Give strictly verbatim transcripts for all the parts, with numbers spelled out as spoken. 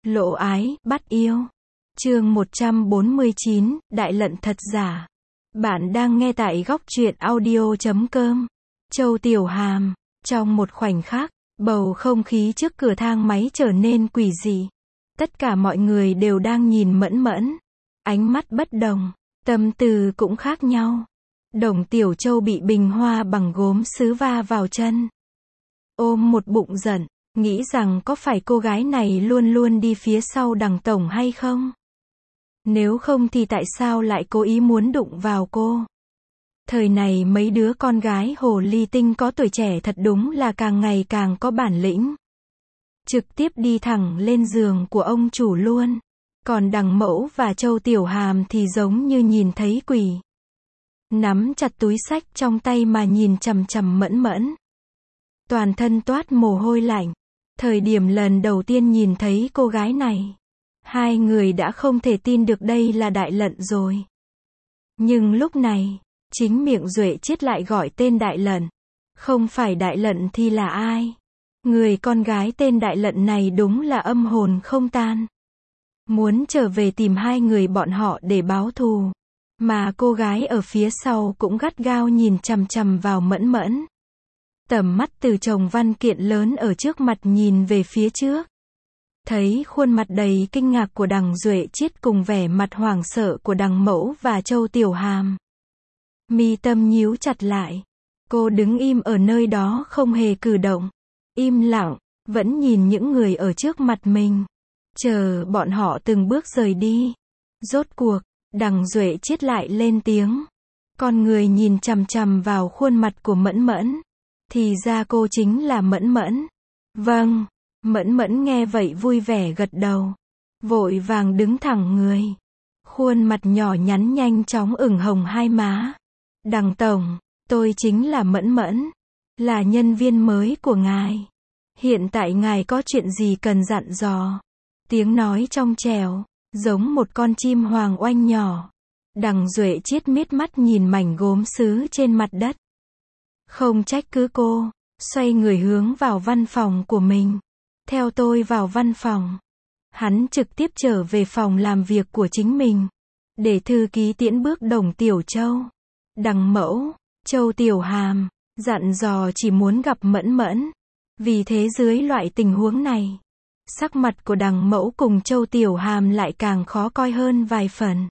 Lộ ái, bắt yêu. Chương một trăm bốn mươi chín, Đại lận thật giả. Bạn đang nghe tại góc truyện audio chấm com. Châu Tiểu Hàm. Trong một khoảnh khắc, bầu không khí trước cửa thang máy trở nên quỷ dị. Tất cả mọi người đều đang nhìn Mẫn Mẫn. Ánh mắt bất đồng, tâm tư cũng khác nhau. Đồng Tiểu Châu bị bình hoa bằng gốm sứ va vào chân. Ôm một bụng giận, nghĩ rằng có phải cô gái này luôn luôn đi phía sau Đằng tổng hay không? Nếu không thì tại sao lại cố ý muốn đụng vào cô? Thời này mấy đứa con gái hồ ly tinh có tuổi trẻ thật đúng là càng ngày càng có bản lĩnh. Trực tiếp đi thẳng lên giường của ông chủ luôn. Còn Đằng Mẫu và Châu Tiểu Hàm thì giống như nhìn thấy quỷ. Nắm chặt túi xách trong tay mà nhìn chằm chằm Mẫn Mẫn. Toàn thân toát mồ hôi lạnh. Thời điểm lần đầu tiên nhìn thấy cô gái này, hai người đã không thể tin được đây là Đại Lận rồi. Nhưng lúc này, chính miệng Duệ Chiết lại gọi tên Đại Lận. Không phải Đại Lận thì là ai? Người con gái tên Đại Lận này đúng là âm hồn không tan. Muốn trở về tìm hai người bọn họ để báo thù. Mà cô gái ở phía sau cũng gắt gao nhìn chằm chằm vào Mẫn Mẫn. Tầm mắt từ chồng văn kiện lớn ở trước mặt nhìn về phía trước. Thấy khuôn mặt đầy kinh ngạc của Đằng Duệ Chiết cùng vẻ mặt hoảng sợ của Đằng Mẫu và Châu Tiểu Hàm. Mi tâm nhíu chặt lại. Cô đứng im ở nơi đó không hề cử động. Im lặng, vẫn nhìn những người ở trước mặt mình. Chờ bọn họ từng bước rời đi. Rốt cuộc, Đằng Duệ Chiết lại lên tiếng. Con người nhìn chằm chằm vào khuôn mặt của Mẫn Mẫn. Thì ra cô chính là Mẫn Mẫn. Vâng. Mẫn Mẫn nghe vậy vui vẻ gật đầu. Vội vàng đứng thẳng người. Khuôn mặt nhỏ nhắn nhanh chóng ửng hồng hai má. Đằng tổng, tôi chính là Mẫn Mẫn. Là nhân viên mới của ngài. Hiện tại ngài có chuyện gì cần dặn dò? Tiếng nói trong trẻo, giống một con chim hoàng oanh nhỏ. Đằng Duệ Chiết miết mắt nhìn mảnh gốm sứ trên mặt đất. Không trách cứ cô, xoay người hướng vào văn phòng của mình. Theo tôi vào văn phòng. Hắn trực tiếp trở về phòng làm việc của chính mình. Để thư ký tiễn bước Đồng Tiểu Châu, Đằng Mẫu, Châu Tiểu Hàm, dặn dò chỉ muốn gặp Mẫn Mẫn. Vì thế dưới loại tình huống này, sắc mặt của Đằng Mẫu cùng Châu Tiểu Hàm lại càng khó coi hơn vài phần.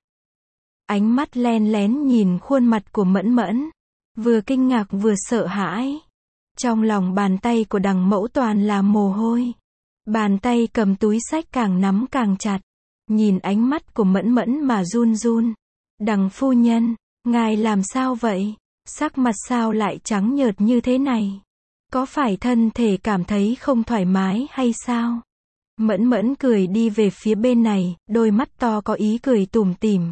Ánh mắt len lén nhìn khuôn mặt của Mẫn Mẫn. Vừa kinh ngạc vừa sợ hãi. Trong lòng bàn tay của Đằng Mẫu toàn là mồ hôi. Bàn tay cầm túi xách càng nắm càng chặt. Nhìn ánh mắt của Mẫn Mẫn mà run run. Đằng phu nhân, ngài làm sao vậy? Sắc mặt sao lại trắng nhợt như thế này? Có phải thân thể cảm thấy không thoải mái hay sao? Mẫn Mẫn cười đi về phía bên này, đôi mắt to có ý cười tủm tỉm.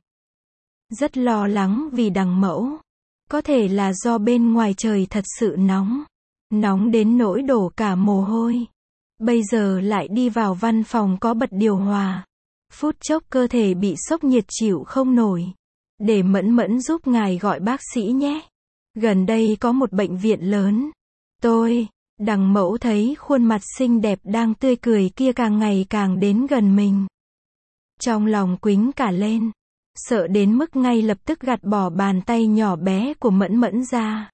Rất lo lắng vì Đằng Mẫu. Có thể là do bên ngoài trời thật sự nóng. Nóng đến nỗi đổ cả mồ hôi. Bây giờ lại đi vào văn phòng có bật điều hòa. Phút chốc cơ thể bị sốc nhiệt chịu không nổi. Để Mẫn Mẫn giúp ngài gọi bác sĩ nhé. Gần đây có một bệnh viện lớn. Tôi, Đằng Mẫu thấy khuôn mặt xinh đẹp đang tươi cười kia càng ngày càng đến gần mình. Trong lòng quính cả lên. Sợ đến mức ngay lập tức gạt bỏ bàn tay nhỏ bé của Mẫn Mẫn ra.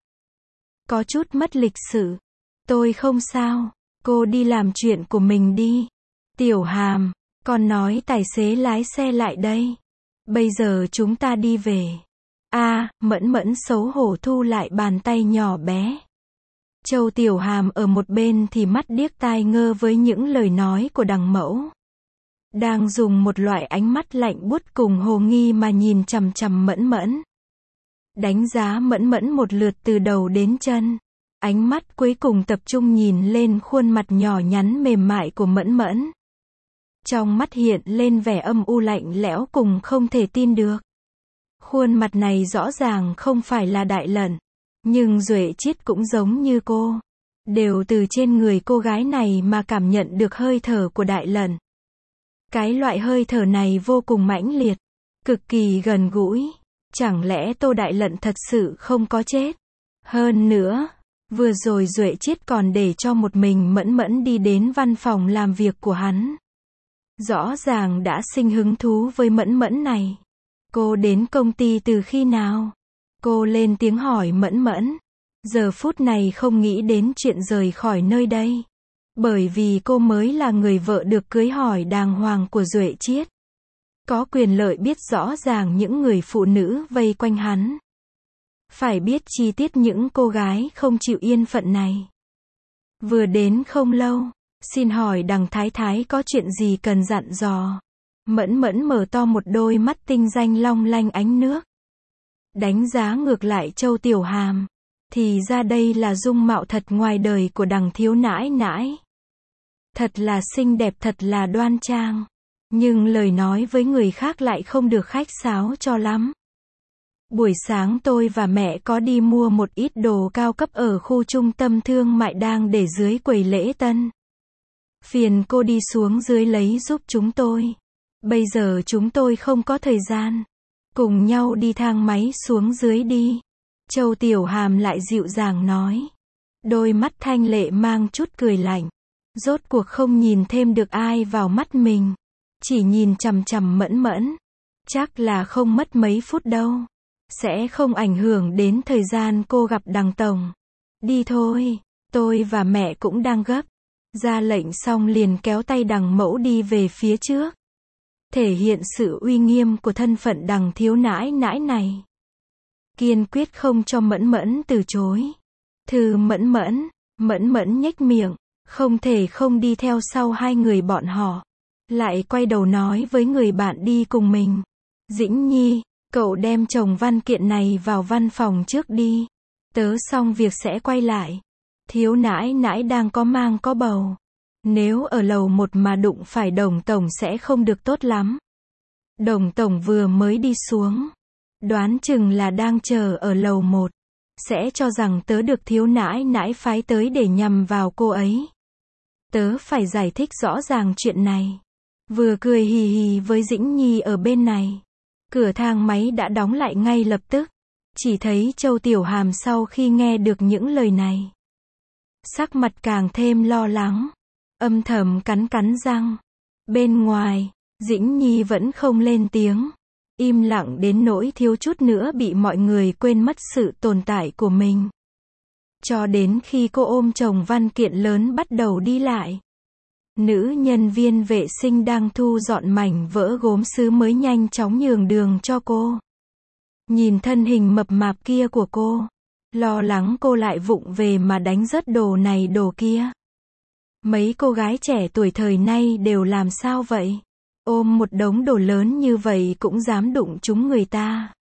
Có chút mất lịch sự. Tôi không sao. Cô đi làm chuyện của mình đi. Tiểu Hàm, con nói tài xế lái xe lại đây. Bây giờ chúng ta đi về. A, à, Mẫn Mẫn xấu hổ thu lại bàn tay nhỏ bé. Châu Tiểu Hàm ở một bên thì mắt điếc tai ngơ với những lời nói của Đằng Mẫu. Đang dùng một loại ánh mắt lạnh buốt cùng hồ nghi mà nhìn chằm chằm Mẫn Mẫn. Đánh giá Mẫn Mẫn một lượt từ đầu đến chân. Ánh mắt cuối cùng tập trung nhìn lên khuôn mặt nhỏ nhắn mềm mại của Mẫn Mẫn. Trong mắt hiện lên vẻ âm u lạnh lẽo cùng không thể tin được. Khuôn mặt này rõ ràng không phải là Đại Lận. Nhưng Duệ Chiết cũng giống như cô. Đều từ trên người cô gái này mà cảm nhận được hơi thở của Đại Lận. Cái loại hơi thở này vô cùng mãnh liệt. Cực kỳ gần gũi. Chẳng lẽ Tô Đại Lận thật sự không có chết? Hơn nữa, vừa rồi Duệ Chiết còn để cho một mình Mẫn Mẫn đi đến văn phòng làm việc của hắn. rõ ràng đã sinh hứng thú với Mẫn Mẫn này. Cô đến công ty từ khi nào? Cô lên tiếng hỏi Mẫn Mẫn. Giờ phút này không nghĩ đến chuyện rời khỏi nơi đây. Bởi vì cô mới là người vợ được cưới hỏi đàng hoàng của Duệ Chiết. Có quyền lợi biết rõ ràng những người phụ nữ vây quanh hắn. Phải biết chi tiết những cô gái không chịu yên phận này. Vừa đến không lâu, xin hỏi đằng thái thái có chuyện gì cần dặn dò. Mẫn Mẫn mở to một đôi mắt tinh danh long lanh ánh nước. Đánh giá ngược lại Châu Tiểu Hàm. Thì ra đây là dung mạo thật ngoài đời của đằng thiếu nãi nãi. Thật là xinh đẹp, thật là đoan trang. Nhưng lời nói với người khác lại không được khách sáo cho lắm. Buổi sáng tôi và mẹ có đi mua một ít đồ cao cấp ở khu trung tâm thương mại đang để dưới quầy lễ tân. Phiền cô đi xuống dưới lấy giúp chúng tôi. Bây giờ chúng tôi không có thời gian. Cùng nhau đi thang máy xuống dưới đi. Châu Tiểu Hàm lại dịu dàng nói. Đôi mắt thanh lệ mang chút cười lạnh. Rốt cuộc không nhìn thêm được ai vào mắt mình. Chỉ nhìn chằm chằm Mẫn Mẫn. Chắc là không mất mấy phút đâu. Sẽ không ảnh hưởng đến thời gian cô gặp đằng tổng. Đi thôi, tôi và mẹ cũng đang gấp. Ra lệnh xong liền kéo tay đằng mẫu đi về phía trước. Thể hiện sự uy nghiêm của thân phận đằng thiếu nãi nãi này. Kiên quyết không cho Mẫn Mẫn từ chối. Thư Mẫn Mẫn, Mẫn Mẫn nhếch miệng, không thể không đi theo sau hai người bọn họ. Lại quay đầu nói với người bạn đi cùng mình. Dĩnh Nhi, cậu đem chồng văn kiện này vào văn phòng trước đi. Tớ xong việc sẽ quay lại. Thiếu nãi nãi đang có mang có bầu. Nếu ở lầu một mà đụng phải Đồng tổng sẽ không được tốt lắm. Đồng tổng vừa mới đi xuống. Đoán chừng là đang chờ ở lầu một. Sẽ cho rằng tớ được thiếu nãi nãi phái tới để nhằm vào cô ấy. Tớ phải giải thích rõ ràng chuyện này. Vừa cười hì hì với Dĩnh Nhi ở bên này. Cửa thang máy đã đóng lại ngay lập tức. Chỉ thấy Châu Tiểu Hàm sau khi nghe được những lời này. Sắc mặt càng thêm lo lắng. Âm thầm cắn cắn răng. Bên ngoài, Dĩnh Nhi vẫn không lên tiếng. Im lặng đến nỗi thiếu chút nữa bị mọi người quên mất sự tồn tại của mình. Cho đến khi cô ôm chồng văn kiện lớn bắt đầu đi lại. Nữ nhân viên vệ sinh đang thu dọn mảnh vỡ gốm sứ mới nhanh chóng nhường đường cho cô. Nhìn thân hình mập mạp kia của cô. Lo lắng cô lại vụng về mà đánh rớt đồ này đồ kia. Mấy cô gái trẻ tuổi thời nay đều làm sao vậy? Ôm một đống đồ lớn như vậy cũng dám đụng chúng người ta.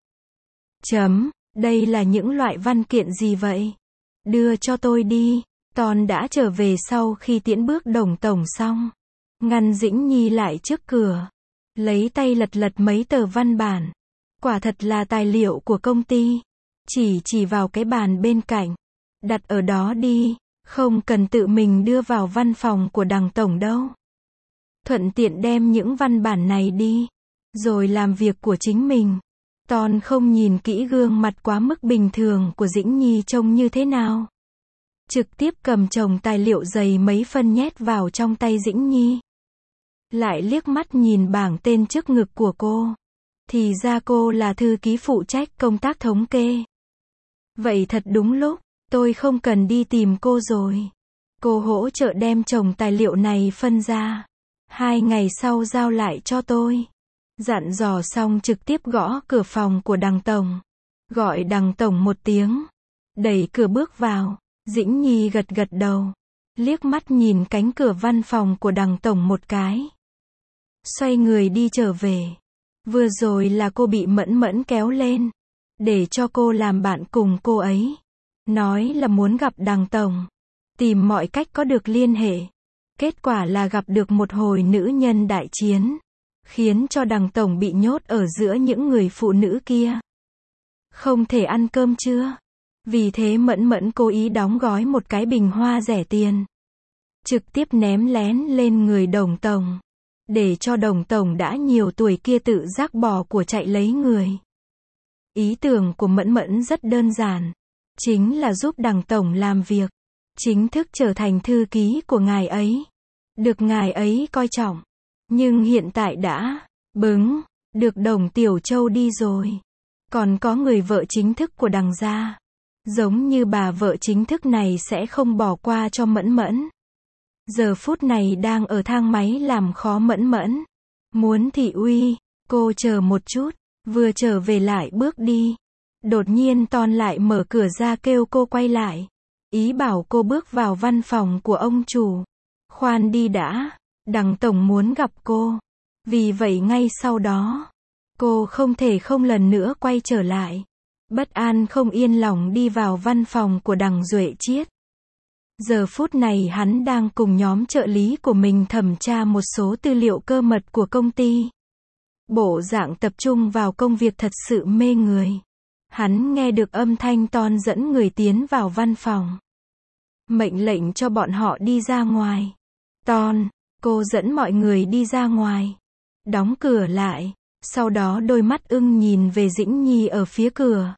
Chấm, đây là những loại văn kiện gì vậy? Đưa cho tôi đi. Ton đã trở về sau khi tiễn bước Đồng tổng xong. Ngăn Dĩnh Nhi lại trước cửa. Lấy tay lật lật mấy tờ văn bản. Quả thật là tài liệu của công ty. Chỉ chỉ vào cái bàn bên cạnh. Đặt ở đó đi. Không cần tự mình đưa vào văn phòng của đằng tổng đâu. Thuận tiện đem những văn bản này đi. Rồi làm việc của chính mình. Ton không nhìn kỹ gương mặt quá mức bình thường của Dĩnh Nhi trông như thế nào. Trực tiếp cầm chồng tài liệu dày mấy phân nhét vào trong tay Dĩnh Nhi. Lại liếc mắt nhìn bảng tên trước ngực của cô. Thì ra cô là thư ký phụ trách công tác thống kê. Vậy thật đúng lúc, tôi không cần đi tìm cô rồi. Cô hỗ trợ đem chồng tài liệu này phân ra. Hai ngày sau giao lại cho tôi. Dặn dò xong trực tiếp gõ cửa phòng của đằng tổng. Gọi đằng tổng một tiếng. Đẩy cửa bước vào. Dĩnh Nhi gật gật đầu. Liếc mắt nhìn cánh cửa văn phòng của đằng tổng một cái. Xoay người đi trở về. Vừa rồi là cô bị Mẫn Mẫn kéo lên. Để cho cô làm bạn cùng cô ấy. Nói là muốn gặp đằng tổng. Tìm mọi cách có được liên hệ. Kết quả là gặp được một hồi nữ nhân đại chiến. Khiến cho đằng tổng bị nhốt ở giữa những người phụ nữ kia. Không thể ăn cơm trưa. Vì thế Mẫn Mẫn cố ý đóng gói một cái bình hoa rẻ tiền. Trực tiếp ném lén lên người Đồng tổng. Để cho Đồng tổng đã nhiều tuổi kia tự giác bỏ của chạy lấy người. Ý tưởng của Mẫn Mẫn rất đơn giản. Chính là giúp đằng tổng làm việc. Chính thức trở thành thư ký của ngài ấy. Được ngài ấy coi trọng. Nhưng hiện tại đã bứng, được Đồng Tiểu Châu đi rồi. Còn có người vợ chính thức của Đằng gia. Giống như bà vợ chính thức này sẽ không bỏ qua cho Mẫn Mẫn. Giờ phút này đang ở thang máy làm khó Mẫn Mẫn. Muốn thị uy, cô chờ một chút, vừa trở về lại bước đi. Đột nhiên Ton lại mở cửa ra kêu cô quay lại. Ý bảo cô bước vào văn phòng của ông chủ. Khoan đi đã, Đằng tổng muốn gặp cô. Vì vậy ngay sau đó, cô không thể không lần nữa quay trở lại. Bất an không yên lòng đi vào văn phòng của Đằng Duệ Chiết. Giờ phút này hắn đang cùng nhóm trợ lý của mình thẩm tra một số tư liệu cơ mật của công ty. Bộ dạng tập trung vào công việc thật sự mê người. Hắn nghe được âm thanh Ton dẫn người tiến vào văn phòng. Mệnh lệnh cho bọn họ đi ra ngoài. Ton, cô dẫn mọi người đi ra ngoài. Đóng cửa lại. Sau đó đôi mắt ưng nhìn về Dĩnh Nhi ở phía cửa.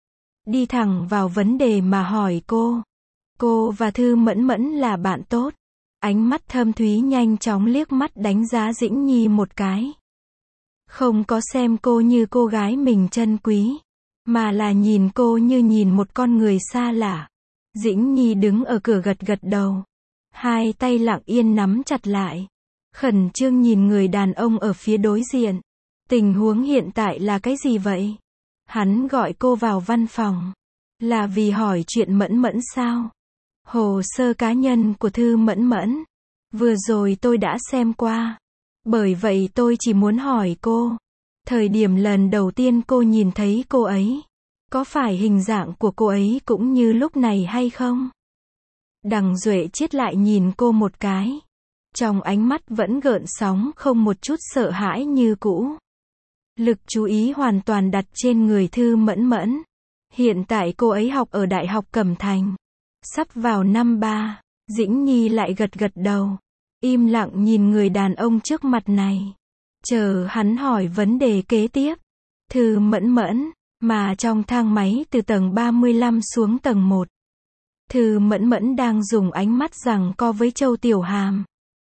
Đi thẳng vào vấn đề mà hỏi cô. Cô và Thư Mẫn Mẫn là bạn tốt. Ánh mắt thâm thúy nhanh chóng liếc mắt đánh giá Dĩnh Nhi một cái. Không có xem cô như cô gái mình trân quý, mà là nhìn cô như nhìn một con người xa lạ. Dĩnh Nhi đứng ở cửa gật gật đầu. Hai tay lặng yên nắm chặt lại. Khẩn trương nhìn người đàn ông ở phía đối diện. Tình huống hiện tại là cái gì vậy? Hắn gọi cô vào văn phòng. Là vì hỏi chuyện Mẫn Mẫn sao? Hồ sơ cá nhân của Thư Mẫn Mẫn. Vừa rồi tôi đã xem qua. Bởi vậy tôi chỉ muốn hỏi cô. Thời điểm lần đầu tiên cô nhìn thấy cô ấy, có phải hình dạng của cô ấy cũng như lúc này hay không? Đằng Duệ Chiết lại nhìn cô một cái. Trong ánh mắt vẫn gợn sóng không một chút sợ hãi như cũ. Lực chú ý hoàn toàn đặt trên người Thư Mẫn Mẫn. Hiện tại cô ấy học ở Đại học Cẩm Thành. Sắp vào năm ba, Dĩnh Nhi lại gật gật đầu. Im lặng nhìn người đàn ông trước mặt này. Chờ hắn hỏi vấn đề kế tiếp. Thư Mẫn Mẫn, mà trong thang máy từ tầng ba mươi lăm xuống tầng một. Thư Mẫn Mẫn đang dùng ánh mắt giằng co với Châu Tiểu Hàm.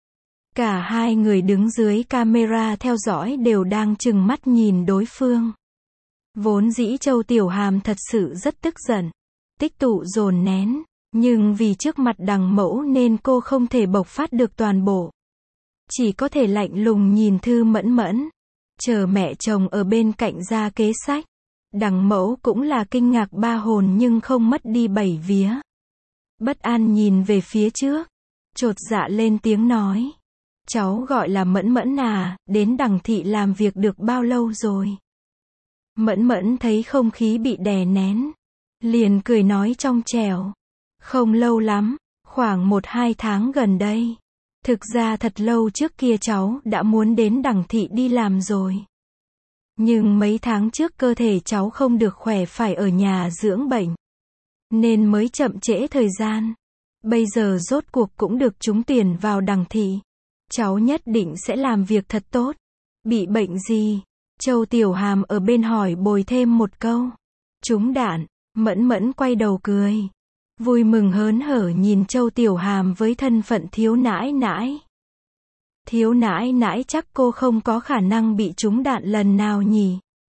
Cả hai người đứng dưới camera theo dõi đều đang trừng mắt nhìn đối phương. Vốn dĩ Châu Tiểu Hàm thật sự rất tức giận. Tích tụ dồn nén. Nhưng vì trước mặt Đằng mẫu nên cô không thể bộc phát được toàn bộ. Chỉ có thể lạnh lùng nhìn Thư Mẫn Mẫn. Chờ mẹ chồng ở bên cạnh ra kế sách. Đằng mẫu cũng là kinh ngạc ba hồn nhưng không mất đi bảy vía. Bất an nhìn về phía trước. Chột dạ lên tiếng nói. Cháu gọi là Mẫn Mẫn à, đến Đằng thị làm việc được bao lâu rồi? Mẫn Mẫn thấy không khí bị đè nén. Liền cười nói trong trẻo. Không lâu lắm, khoảng một hai tháng gần đây. Thực ra thật lâu trước kia cháu đã muốn đến Đằng thị đi làm rồi. Nhưng mấy tháng trước cơ thể cháu không được khỏe phải ở nhà dưỡng bệnh. Nên mới chậm trễ thời gian. Bây giờ rốt cuộc cũng được trúng tuyển vào Đằng thị. Cháu nhất định sẽ làm việc thật tốt. Bị bệnh gì? Châu Tiểu Hàm ở bên hỏi bồi thêm một câu. Trúng đạn. Mẫn Mẫn quay đầu cười. Vui mừng hớn hở nhìn Châu Tiểu Hàm với thân phận thiếu nãi nãi. Thiếu nãi nãi chắc cô không có khả năng bị trúng đạn lần nào nhỉ?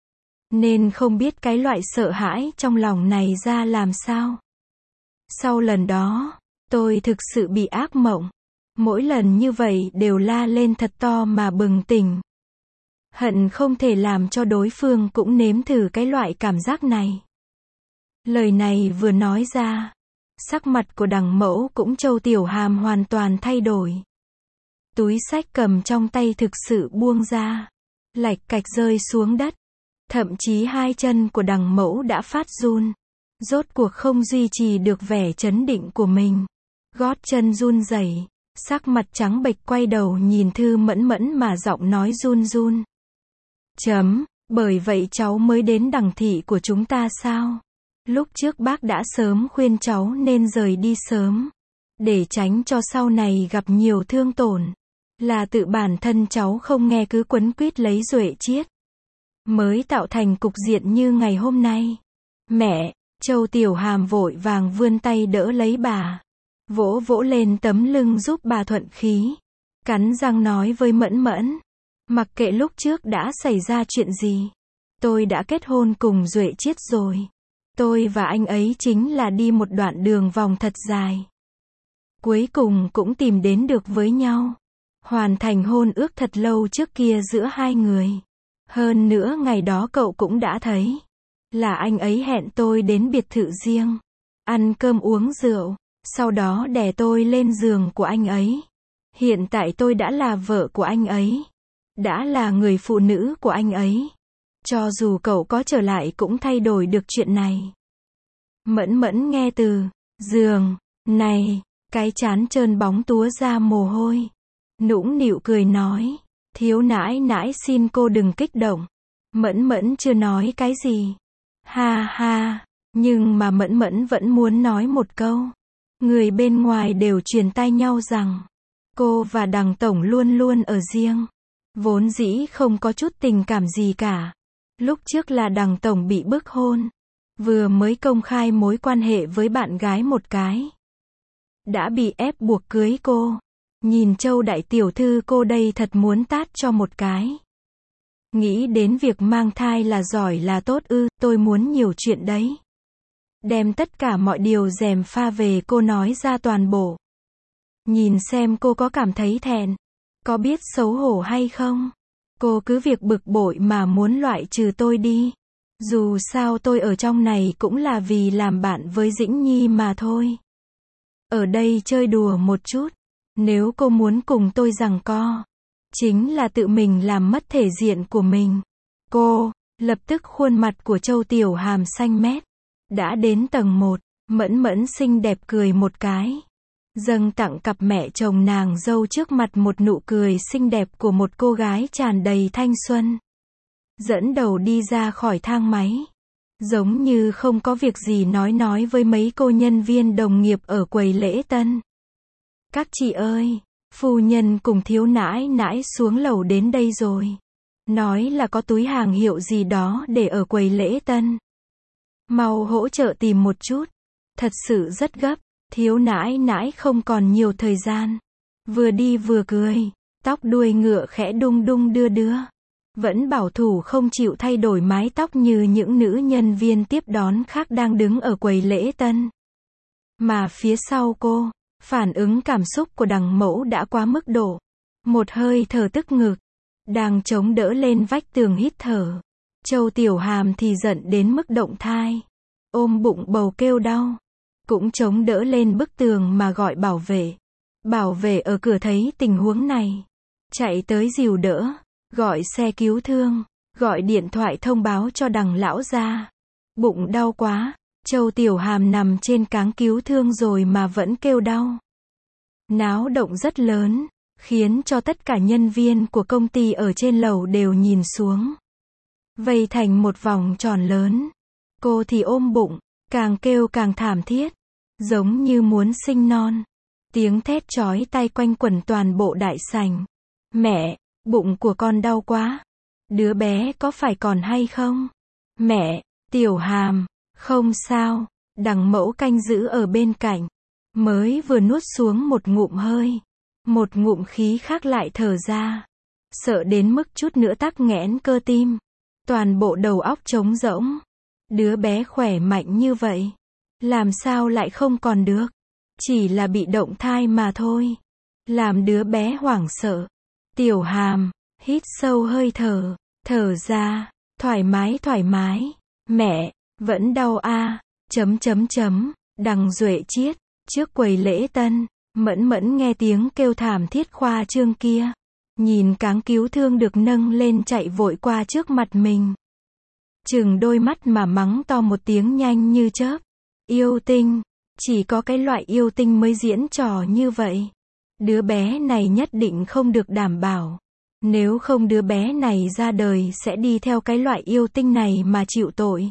Nên không biết cái loại sợ hãi trong lòng này ra làm sao. Sau lần đó, tôi thực sự bị ác mộng. Mỗi lần như vậy đều la lên thật to mà bừng tỉnh. Hận không thể làm cho đối phương cũng nếm thử cái loại cảm giác này. Lời này vừa nói ra, sắc mặt của Đằng mẫu cũng Châu Tiểu Hàm hoàn toàn thay đổi. Túi xách cầm trong tay thực sự buông ra, lạch cạch rơi xuống đất. Thậm chí hai chân của Đằng mẫu đã phát run. Rốt cuộc không duy trì được vẻ trấn định của mình. Gót chân run rẩy, sắc mặt trắng bệch quay đầu nhìn Thư Mẫn Mẫn mà giọng nói run run. Chấm, bởi vậy cháu mới đến Đằng thị của chúng ta sao? Lúc trước bác đã sớm khuyên cháu nên rời đi sớm. Để tránh cho sau này gặp nhiều thương tổn. Là tự bản thân cháu không nghe cứ quấn quýt lấy Duệ Chiết. Mới tạo thành cục diện như ngày hôm nay. Mẹ, Châu Tiểu Hàm vội vàng vươn tay đỡ lấy bà. Vỗ vỗ lên tấm lưng giúp bà thuận khí. Cắn răng nói với Mẫn Mẫn. Mặc kệ lúc trước đã xảy ra chuyện gì. Tôi đã kết hôn cùng Duệ Chiết rồi. Tôi và anh ấy chính là đi một đoạn đường vòng thật dài. Cuối cùng cũng tìm đến được với nhau. Hoàn thành hôn ước thật lâu trước kia giữa hai người. Hơn nữa ngày đó cậu cũng đã thấy. Là anh ấy hẹn tôi đến biệt thự riêng. Ăn cơm uống rượu. Sau đó đè tôi lên giường của anh ấy. Hiện tại tôi đã là vợ của anh ấy. Đã là người phụ nữ của anh ấy. Cho dù cậu có trở lại cũng thay đổi được chuyện này. Mẫn Mẫn nghe từ giường này, cái trán trơn bóng túa ra mồ hôi. Nũng nịu cười nói. Thiếu nãi nãi xin cô đừng kích động. Mẫn Mẫn chưa nói cái gì. Ha ha. Nhưng mà Mẫn Mẫn vẫn muốn nói một câu. Người bên ngoài đều truyền tai nhau rằng. Cô và Đằng Tổng luôn luôn ở riêng. Vốn dĩ không có chút tình cảm gì cả. Lúc trước là Đằng Tổng bị bức hôn. Vừa mới công khai mối quan hệ với bạn gái một cái. Đã bị ép buộc cưới cô. Nhìn Châu đại tiểu thư cô đây thật muốn tát cho một cái. Nghĩ đến việc mang thai là giỏi là tốt ư, tôi muốn nhiều chuyện đấy. Đem tất cả mọi điều gièm pha về cô nói ra toàn bộ. Nhìn xem cô có cảm thấy thẹn, có biết xấu hổ hay không. Cô cứ việc bực bội mà muốn loại trừ tôi đi. Dù sao tôi ở trong này cũng là vì làm bạn với Dĩnh Nhi mà thôi. Ở đây chơi đùa một chút. Nếu cô muốn cùng tôi giằng co, chính là tự mình làm mất thể diện của mình. Cô, lập tức khuôn mặt của Châu Tiểu Hàm xanh mét. Đã đến tầng một, Mẫn Mẫn xinh đẹp cười một cái. Dâng tặng cặp mẹ chồng nàng dâu trước mặt một nụ cười xinh đẹp của một cô gái tràn đầy thanh xuân. Dẫn đầu đi ra khỏi thang máy. Giống như không có việc gì nói nói với mấy cô nhân viên đồng nghiệp ở quầy lễ tân. Các chị ơi, phu nhân cùng thiếu nãi nãi xuống lầu đến đây rồi. Nói là có túi hàng hiệu gì đó để ở quầy lễ tân. Mau hỗ trợ tìm một chút. Thật sự rất gấp, thiếu nãi nãi không còn nhiều thời gian. Vừa đi vừa cười, tóc đuôi ngựa khẽ đung đung đưa đưa. Vẫn bảo thủ không chịu thay đổi mái tóc như những nữ nhân viên tiếp đón khác đang đứng ở quầy lễ tân. Mà phía sau cô, phản ứng cảm xúc của Đằng Mẫu đã quá mức độ. Một hơi thở tức ngực, đang chống đỡ lên vách tường hít thở. Châu Tiểu Hàm thì giận đến mức động thai. Ôm bụng bầu kêu đau. Cũng chống đỡ lên bức tường mà gọi bảo vệ. Bảo vệ ở cửa thấy tình huống này. Chạy tới dìu đỡ. Gọi xe cứu thương. Gọi điện thoại thông báo cho Đằng lão gia. Bụng đau quá. Châu Tiểu Hàm nằm trên cáng cứu thương rồi mà vẫn kêu đau. Náo động rất lớn. Khiến cho tất cả nhân viên của công ty ở trên lầu đều nhìn xuống. Vây thành một vòng tròn lớn. Cô thì ôm bụng. Càng kêu càng thảm thiết. Giống như muốn sinh non. Tiếng thét chói tai quanh quẩn toàn bộ đại sảnh. Mẹ, bụng của con đau quá. Đứa bé có phải còn hay không? Mẹ, Tiểu Hàm, không sao. Đằng Mẫu canh giữ ở bên cạnh. Mới vừa nuốt xuống một ngụm hơi. Một ngụm khí khác lại thở ra. Sợ đến mức chút nữa tắc nghẽn cơ tim. Toàn bộ đầu óc trống rỗng. Đứa bé khỏe mạnh như vậy. Làm sao lại không còn được? Chỉ là bị động thai mà thôi. Làm đứa bé hoảng sợ. Tiểu Hàm, hít sâu hơi thở. Thở ra. Thoải mái thoải mái. Mẹ, vẫn đau a. Chấm chấm chấm. Đằng Duệ Chiết. Trước quầy lễ tân. Mẫn Mẫn nghe tiếng kêu thảm thiết khoa trương kia. Nhìn cáng cứu thương được nâng lên chạy vội qua trước mặt mình. Chừng đôi mắt mà mắng to một tiếng nhanh như chớp. Yêu tinh. Chỉ có cái loại yêu tinh mới diễn trò như vậy. Đứa bé này nhất định không được đảm bảo. Nếu không đứa bé này ra đời sẽ đi theo cái loại yêu tinh này mà chịu tội.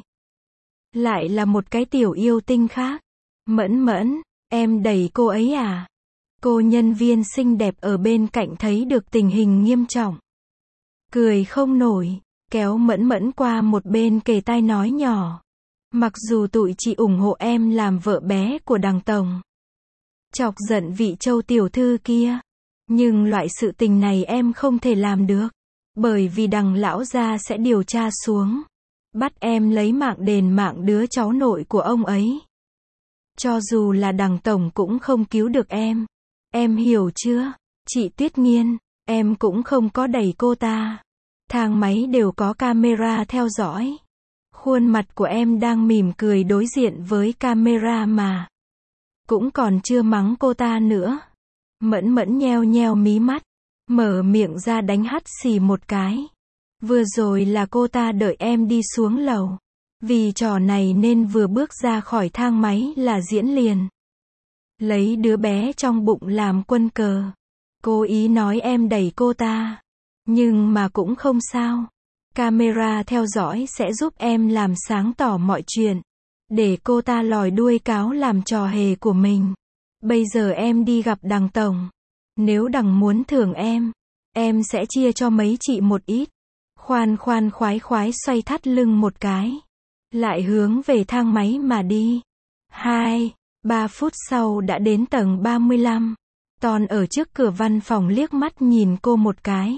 Lại là một cái tiểu yêu tinh khác. Mẫn Mẫn, em đẩy cô ấy à? Cô nhân viên xinh đẹp ở bên cạnh thấy được tình hình nghiêm trọng. Cười không nổi, kéo Mẫn Mẫn qua một bên kề tai nói nhỏ. Mặc dù tụi chị ủng hộ em làm vợ bé của Đằng Tổng. Chọc giận vị Châu tiểu thư kia. Nhưng loại sự tình này em không thể làm được. Bởi vì đằng lão gia sẽ điều tra xuống. Bắt em lấy mạng đền mạng đứa cháu nội của ông ấy. Cho dù là đằng tổng cũng không cứu được em. Em hiểu chưa? Chị Tuyết Nghiên, em cũng không có đẩy cô ta. Thang máy đều có camera theo dõi. Khuôn mặt của em đang mỉm cười đối diện với camera mà. Cũng còn chưa mắng cô ta nữa. Mẫn Mẫn nheo nheo mí mắt. Mở miệng ra đánh hắt xì một cái. Vừa rồi là cô ta đợi em đi xuống lầu. Vì trò này nên vừa bước ra khỏi thang máy là diễn liền. Lấy đứa bé trong bụng làm quân cờ. Cố ý nói em đẩy cô ta. Nhưng mà cũng không sao. Camera theo dõi sẽ giúp em làm sáng tỏ mọi chuyện. Để cô ta lòi đuôi cáo làm trò hề của mình. Bây giờ em đi gặp đằng tổng. Nếu đằng muốn thưởng em, em sẽ chia cho mấy chị một ít. Khoan khoan khoái khoái xoay thắt lưng một cái. Lại hướng về thang máy mà đi. Hai, ba phút sau đã đến tầng ba mươi lăm. Ton ở trước cửa văn phòng liếc mắt nhìn cô một cái.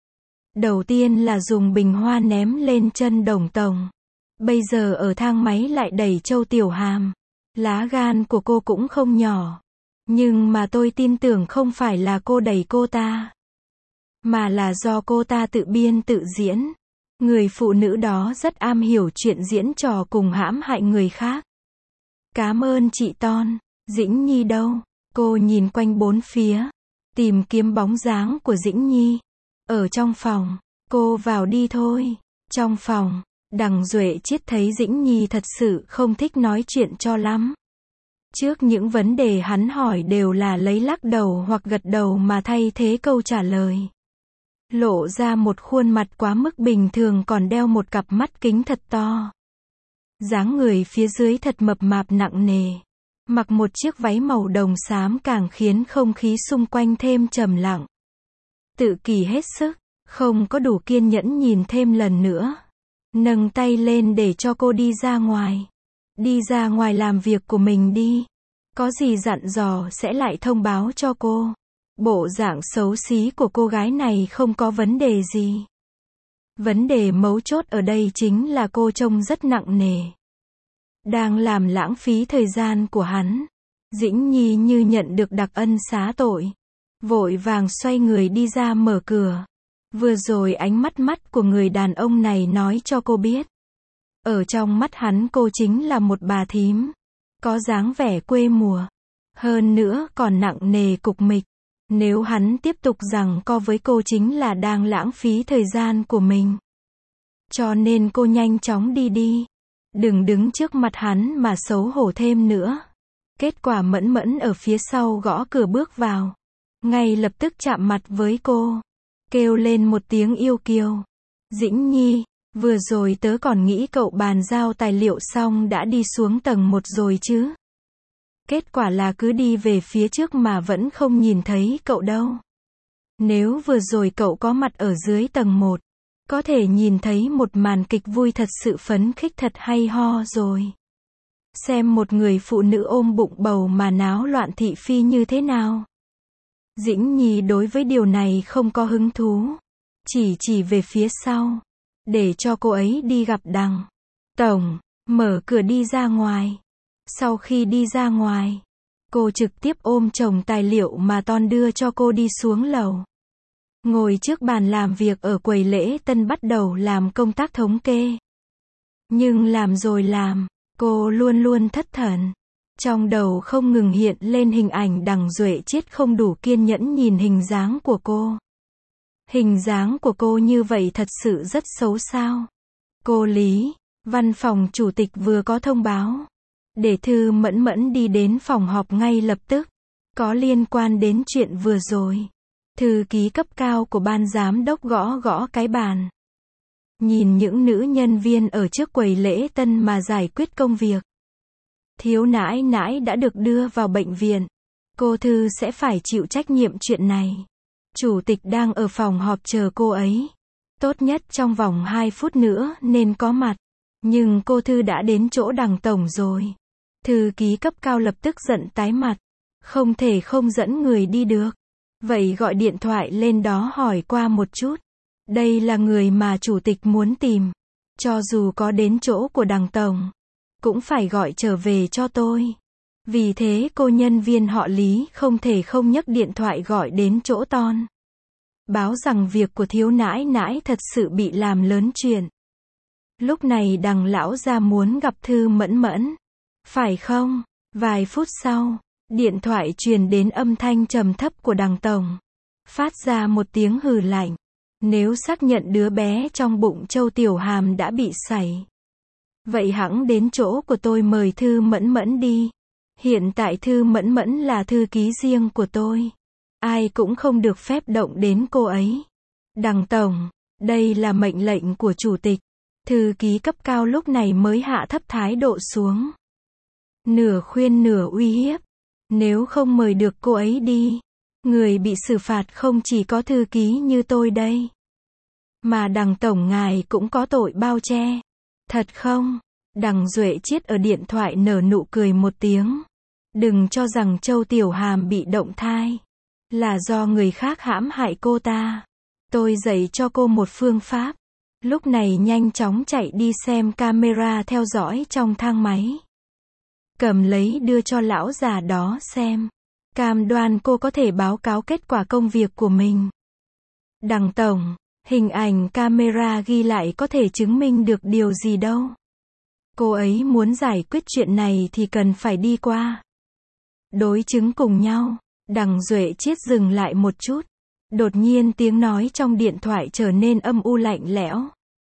Đầu tiên là dùng bình hoa ném lên chân Đồng tổng. Bây giờ ở thang máy lại đẩy Châu Tiểu Hàm. Lá gan của cô cũng không nhỏ. Nhưng mà tôi tin tưởng không phải là cô đẩy cô ta. Mà là do cô ta tự biên tự diễn. Người phụ nữ đó rất am hiểu chuyện diễn trò cùng hãm hại người khác. Cảm ơn chị Ton. Dĩnh Nhi đâu? Cô nhìn quanh bốn phía. Tìm kiếm bóng dáng của Dĩnh Nhi. Ở trong phòng. Cô vào đi thôi. Trong phòng. Đằng Duệ Chiết thấy Dĩnh Nhi thật sự không thích nói chuyện cho lắm. Trước những vấn đề hắn hỏi đều là lấy lắc đầu hoặc gật đầu mà thay thế câu trả lời. Lộ ra một khuôn mặt quá mức bình thường còn đeo một cặp mắt kính thật to. Dáng người phía dưới thật mập mạp nặng nề. Mặc một chiếc váy màu đồng xám càng khiến không khí xung quanh thêm trầm lặng. Tự kỷ hết sức, không có đủ kiên nhẫn nhìn thêm lần nữa. Nâng tay lên để cho cô đi ra ngoài. Đi ra ngoài làm việc của mình đi. Có gì dặn dò sẽ lại thông báo cho cô. Bộ dạng xấu xí của cô gái này không có vấn đề gì. Vấn đề mấu chốt ở đây chính là cô trông rất nặng nề. Đang làm lãng phí thời gian của hắn. Dĩnh Nhi như nhận được đặc ân xá tội. Vội vàng xoay người đi ra mở cửa. Vừa rồi ánh mắt mắt của người đàn ông này nói cho cô biết. Ở trong mắt hắn cô chính là một bà thím. Có dáng vẻ quê mùa. Hơn nữa còn nặng nề cục mịch. Nếu hắn tiếp tục giằng co với cô chính là đang lãng phí thời gian của mình. Cho nên cô nhanh chóng đi đi. Đừng đứng trước mặt hắn mà xấu hổ thêm nữa. Kết quả Mẫn Mẫn ở phía sau gõ cửa bước vào. Ngay lập tức chạm mặt với cô. Kêu lên một tiếng yêu kiều. Dĩnh Nhi, vừa rồi tớ còn nghĩ cậu bàn giao tài liệu xong đã đi xuống tầng một rồi chứ. Kết quả là cứ đi về phía trước mà vẫn không nhìn thấy cậu đâu. Nếu vừa rồi cậu có mặt ở dưới tầng một, có thể nhìn thấy một màn kịch vui thật sự phấn khích thật hay ho rồi. Xem một người phụ nữ ôm bụng bầu mà náo loạn thị phi như thế nào. Dĩnh Nhi đối với điều này không có hứng thú. Chỉ chỉ về phía sau. Để cho cô ấy đi gặp đằng tổng. Mở cửa đi ra ngoài. Sau khi đi ra ngoài, cô trực tiếp ôm chồng tài liệu mà Ton đưa cho cô đi xuống lầu. Ngồi trước bàn làm việc ở quầy lễ tân bắt đầu làm công tác thống kê. Nhưng làm rồi làm, cô luôn luôn thất thần. Trong đầu không ngừng hiện lên hình ảnh đằng Duệ Chiết không đủ kiên nhẫn nhìn hình dáng của cô. Hình dáng của cô như vậy thật sự rất xấu sao. Cô Lý, văn phòng chủ tịch vừa có thông báo. Để Thư Mẫn Mẫn đi đến phòng họp ngay lập tức. Có liên quan đến chuyện vừa rồi. Thư ký cấp cao của ban giám đốc gõ gõ cái bàn. Nhìn những nữ nhân viên ở trước quầy lễ tân mà giải quyết công việc. Thiếu nãi nãi đã được đưa vào bệnh viện. Cô Thư sẽ phải chịu trách nhiệm chuyện này. Chủ tịch đang ở phòng họp chờ cô ấy. Tốt nhất trong vòng hai phút nữa nên có mặt. Nhưng cô Thư đã đến chỗ đằng tổng rồi. Thư ký cấp cao lập tức giận tái mặt. Không thể không dẫn người đi được. Vậy gọi điện thoại lên đó hỏi qua một chút. Đây là người mà chủ tịch muốn tìm. Cho dù có đến chỗ của đằng tổng, cũng phải gọi trở về cho tôi. Vì thế cô nhân viên họ Lý không thể không nhấc điện thoại gọi đến chỗ Ton. Báo rằng việc của thiếu nãi nãi thật sự bị làm lớn chuyện. Lúc này đằng lão gia muốn gặp Thư Mẫn Mẫn. Phải không? Vài phút sau, điện thoại truyền đến âm thanh trầm thấp của đằng tổng. Phát ra một tiếng hừ lạnh. Nếu xác nhận đứa bé trong bụng Châu Tiểu Hàm đã bị sảy, vậy hẵng đến chỗ của tôi mời Thư Mẫn Mẫn đi. Hiện tại Thư Mẫn Mẫn là thư ký riêng của tôi. Ai cũng không được phép động đến cô ấy. Đằng tổng, đây là mệnh lệnh của chủ tịch. Thư ký cấp cao lúc này mới hạ thấp thái độ xuống. Nửa khuyên nửa uy hiếp. Nếu không mời được cô ấy đi, người bị xử phạt không chỉ có thư ký như tôi đây, mà đằng tổng ngài cũng có tội bao che. Thật không? Đằng Duệ Chiết ở điện thoại nở nụ cười một tiếng. Đừng cho rằng Châu Tiểu Hàm bị động thai là do người khác hãm hại cô ta. Tôi dạy cho cô một phương pháp. Lúc này nhanh chóng chạy đi xem camera theo dõi trong thang máy. Cầm lấy đưa cho lão già đó xem. Cam đoan cô có thể báo cáo kết quả công việc của mình. Đằng tổng, hình ảnh camera ghi lại có thể chứng minh được điều gì đâu. Cô ấy muốn giải quyết chuyện này thì cần phải đi qua đối chứng cùng nhau. Đằng Duệ Chiết dừng lại một chút. Đột nhiên tiếng nói trong điện thoại trở nên âm u lạnh lẽo.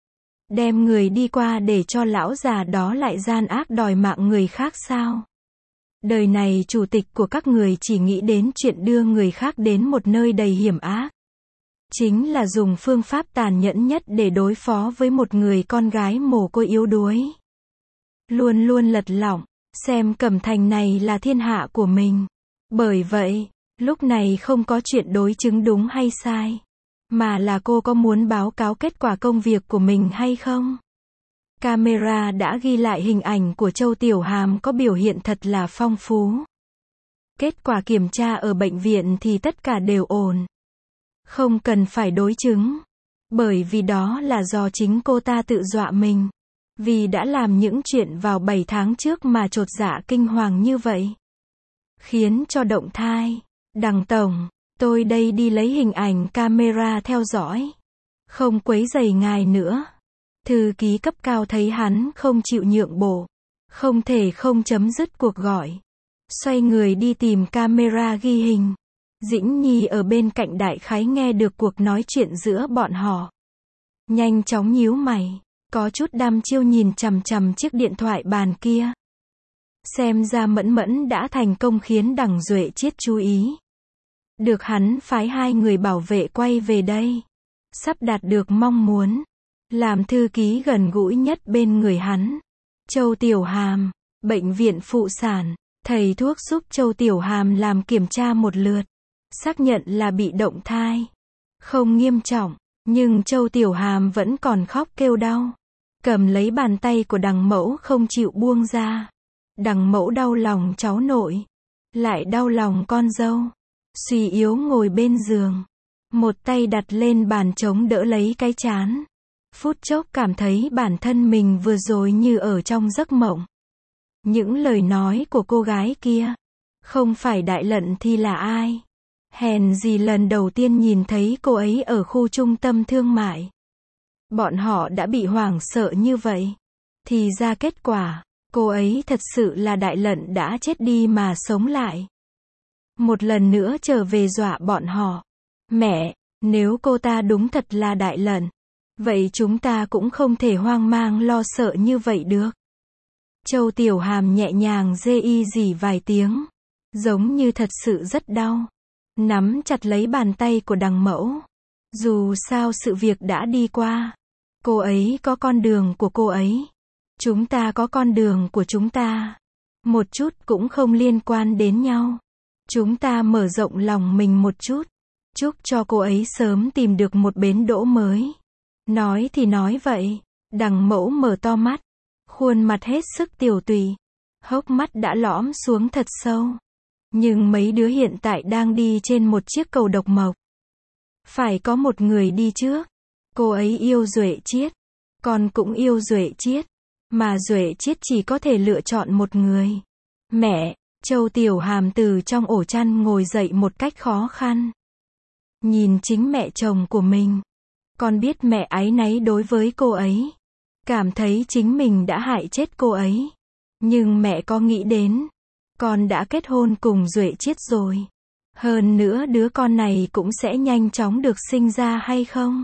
Đem người đi qua để cho lão già đó lại gian ác đòi mạng người khác sao? Đời này chủ tịch của các người chỉ nghĩ đến chuyện đưa người khác đến một nơi đầy hiểm ác. Chính là dùng phương pháp tàn nhẫn nhất để đối phó với một người con gái mồ côi yếu đuối. Luôn luôn lật lọng, xem Cẩm Thành này là thiên hạ của mình. Bởi vậy, lúc này không có chuyện đối chứng đúng hay sai, mà là cô có muốn báo cáo kết quả công việc của mình hay không? Camera đã ghi lại hình ảnh của Châu Tiểu Hàm có biểu hiện thật là phong phú. Kết quả kiểm tra ở bệnh viện thì tất cả đều ổn. Không cần phải đối chứng. Bởi vì đó là do chính cô ta tự dọa mình. Vì đã làm những chuyện vào bảy tháng trước mà chột dạ kinh hoàng như vậy. Khiến cho động thai. Đằng tổng, tôi đây đi lấy hình ảnh camera theo dõi. Không quấy rầy ngài nữa. Thư ký cấp cao thấy hắn không chịu nhượng bộ. Không thể không chấm dứt cuộc gọi. Xoay người đi tìm camera ghi hình. Dĩnh Nhi ở bên cạnh đại khái nghe được cuộc nói chuyện giữa bọn họ. Nhanh chóng nhíu mày. Có chút đăm chiêu nhìn chằm chằm chiếc điện thoại bàn kia. Xem ra Mẫn Mẫn đã thành công khiến đằng Duệ Chiết chú ý. Được hắn phái hai người bảo vệ quay về đây. Sắp đạt được mong muốn. Làm thư ký gần gũi nhất bên người hắn. Châu Tiểu Hàm, bệnh viện phụ sản. Thầy thuốc giúp Châu Tiểu Hàm làm kiểm tra một lượt. Xác nhận là bị động thai. Không nghiêm trọng. Nhưng Châu Tiểu Hàm vẫn còn khóc kêu đau. Cầm lấy bàn tay của đằng mẫu không chịu buông ra. Đằng mẫu đau lòng cháu nội. Lại đau lòng con dâu. Suy yếu ngồi bên giường. Một tay đặt lên bàn chống đỡ lấy cái trán. Phút chốc cảm thấy bản thân mình vừa rồi như ở trong giấc mộng. Những lời nói của cô gái kia. Không phải Đại Lận thì là ai? Hèn gì lần đầu tiên nhìn thấy cô ấy ở khu trung tâm thương mại. Bọn họ đã bị hoảng sợ như vậy. Thì ra kết quả, cô ấy thật sự là Đại Lận đã chết đi mà sống lại. Một lần nữa trở về dọa bọn họ. Mẹ, nếu cô ta đúng thật là Đại Lận, vậy chúng ta cũng không thể hoang mang lo sợ như vậy được. Châu Tiểu Hàm nhẹ nhàng rê y rỉ vài tiếng. Giống như thật sự rất đau. Nắm chặt lấy bàn tay của đằng mẫu. Dù sao sự việc đã đi qua. Cô ấy có con đường của cô ấy. Chúng ta có con đường của chúng ta. Một chút cũng không liên quan đến nhau. Chúng ta mở rộng lòng mình một chút. Chúc cho cô ấy sớm tìm được một bến đỗ mới. Nói thì nói vậy. Đằng mẫu mở to mắt. Khuôn mặt hết sức tiều tụy. Hốc mắt đã lõm xuống thật sâu. Nhưng mấy đứa hiện tại đang đi trên một chiếc cầu độc mộc. Phải có một người đi trước. Cô ấy yêu Duệ Chiết. Con cũng yêu Duệ Chiết. Mà Duệ Chiết chỉ có thể lựa chọn một người. Mẹ, Châu Tiểu Hàm từ trong ổ chăn ngồi dậy một cách khó khăn. Nhìn chính mẹ chồng của mình. Con biết mẹ áy náy đối với cô ấy. Cảm thấy chính mình đã hại chết cô ấy. Nhưng mẹ có nghĩ đến, con đã kết hôn cùng Duệ Chiết rồi. Hơn nữa đứa con này cũng sẽ nhanh chóng được sinh ra hay không?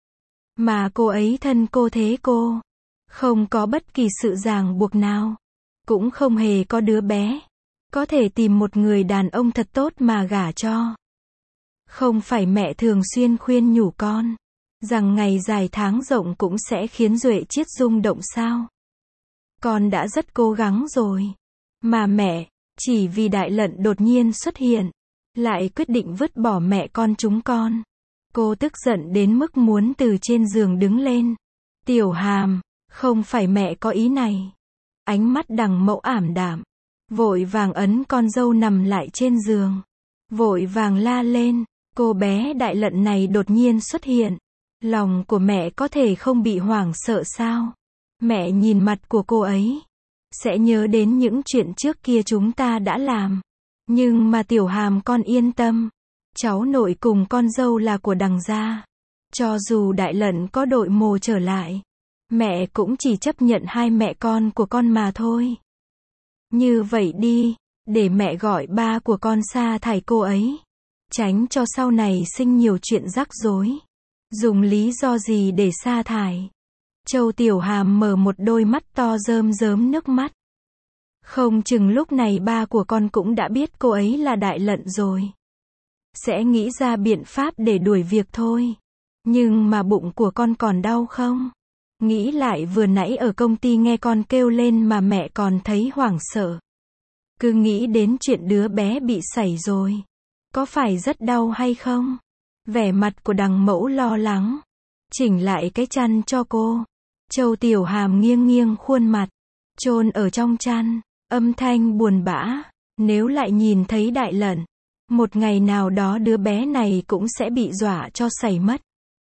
Mà cô ấy thân cô thế cô. Không có bất kỳ sự ràng buộc nào. Cũng không hề có đứa bé. Có thể tìm một người đàn ông thật tốt mà gả cho. Không phải mẹ thường xuyên khuyên nhủ con. Rằng ngày dài tháng rộng cũng sẽ khiến Duệ Chiết rung động sao? Con đã rất cố gắng rồi. Mà mẹ, chỉ vì Đại Lận đột nhiên xuất hiện. Lại quyết định vứt bỏ mẹ con chúng con. Cô tức giận đến mức muốn từ trên giường đứng lên. Tiểu Hàm, không phải mẹ có ý này. Ánh mắt Đằng Mẫu ảm đạm. Vội vàng ấn con dâu nằm lại trên giường. Vội vàng la lên. Cô bé Đại Lận này đột nhiên xuất hiện. Lòng của mẹ có thể không bị hoảng sợ sao? Mẹ nhìn mặt của cô ấy. Sẽ nhớ đến những chuyện trước kia chúng ta đã làm. Nhưng mà Tiểu Hàm con yên tâm. Cháu nội cùng con dâu là của Đằng gia. Cho dù Đại Lận có đội mồ trở lại. Mẹ cũng chỉ chấp nhận hai mẹ con của con mà thôi. Như vậy đi. Để mẹ gọi ba của con sa thải cô ấy. Tránh cho sau này sinh nhiều chuyện rắc rối. Dùng lý do gì để sa thải? Châu Tiểu Hàm mở một đôi mắt to rơm rớm nước mắt. Không chừng lúc này ba của con cũng đã biết cô ấy là Đại Lận rồi. Sẽ nghĩ ra biện pháp để đuổi việc thôi. Nhưng mà bụng của con còn đau không? Nghĩ lại vừa nãy ở công ty nghe con kêu lên mà mẹ còn thấy hoảng sợ. Cứ nghĩ đến chuyện đứa bé bị sảy rồi. Có phải rất đau hay không? Vẻ mặt của Đằng Mẫu lo lắng. Chỉnh lại cái chăn cho cô. Châu Tiểu Hàm nghiêng nghiêng khuôn mặt. Chôn ở trong chăn. Âm thanh buồn bã. Nếu lại nhìn thấy Đại Lận. Một ngày nào đó đứa bé này cũng sẽ bị dọa cho sảy mất.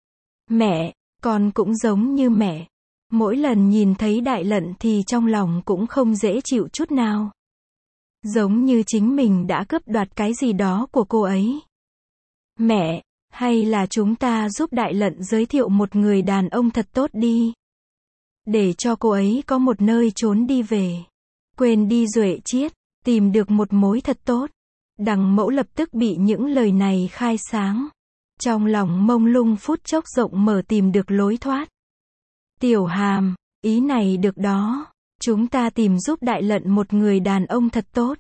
Mẹ, con cũng giống như mẹ. Mỗi lần nhìn thấy Đại Lận thì trong lòng cũng không dễ chịu chút nào. Giống như chính mình đã cướp đoạt cái gì đó của cô ấy. Mẹ, hay là chúng ta giúp Đại Lận giới thiệu một người đàn ông thật tốt đi. Để cho cô ấy có một nơi trốn đi về. Quên đi Duệ Chiết, tìm được một mối thật tốt. Đằng Mẫu lập tức bị những lời này khai sáng. Trong lòng mông lung phút chốc rộng mở tìm được lối thoát. Tiểu Hàm, ý này được đó. Chúng ta tìm giúp Đại Lận một người đàn ông thật tốt.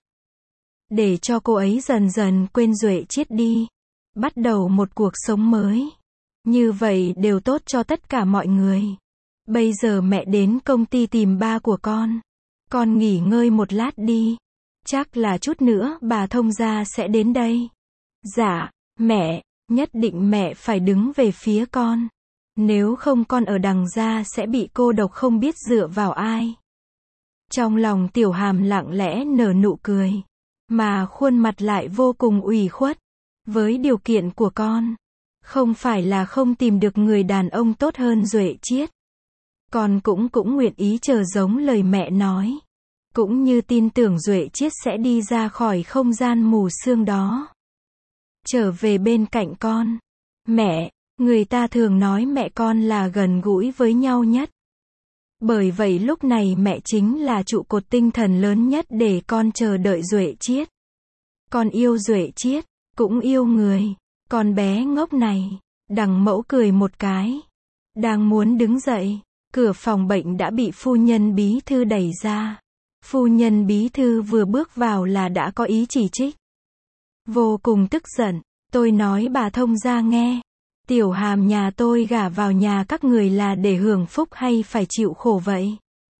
Để cho cô ấy dần dần quên Duệ Chiết đi. Bắt đầu một cuộc sống mới. Như vậy đều tốt cho tất cả mọi người. Bây giờ mẹ đến công ty tìm ba của con. Con nghỉ ngơi một lát đi. Chắc là chút nữa bà thông gia sẽ đến đây. Dạ, mẹ, nhất định mẹ phải đứng về phía con. Nếu không con ở Đằng gia sẽ bị cô độc không biết dựa vào ai. Trong lòng Tiểu Hàm lặng lẽ nở nụ cười. Mà khuôn mặt lại vô cùng ủy khuất. Với điều kiện của con. Không phải là không tìm được người đàn ông tốt hơn Duệ Chiết. Con cũng cũng nguyện ý chờ giống lời mẹ nói. Cũng như tin tưởng Duệ Chiết sẽ đi ra khỏi không gian mù sương đó. Trở về bên cạnh con. Mẹ, người ta thường nói mẹ con là gần gũi với nhau nhất. Bởi vậy lúc này mẹ chính là trụ cột tinh thần lớn nhất để con chờ đợi Duệ Chiết. Con yêu Duệ Chiết, cũng yêu người. Con bé ngốc này. Đằng Mẫu cười một cái. Đang muốn đứng dậy. Cửa phòng bệnh đã bị phu nhân bí thư đẩy ra. Phu nhân bí thư vừa bước vào là đã có ý chỉ trích. Vô cùng tức giận. Tôi nói bà thông gia nghe. Tiểu Hàm nhà tôi gả vào nhà các người là để hưởng phúc hay phải chịu khổ vậy?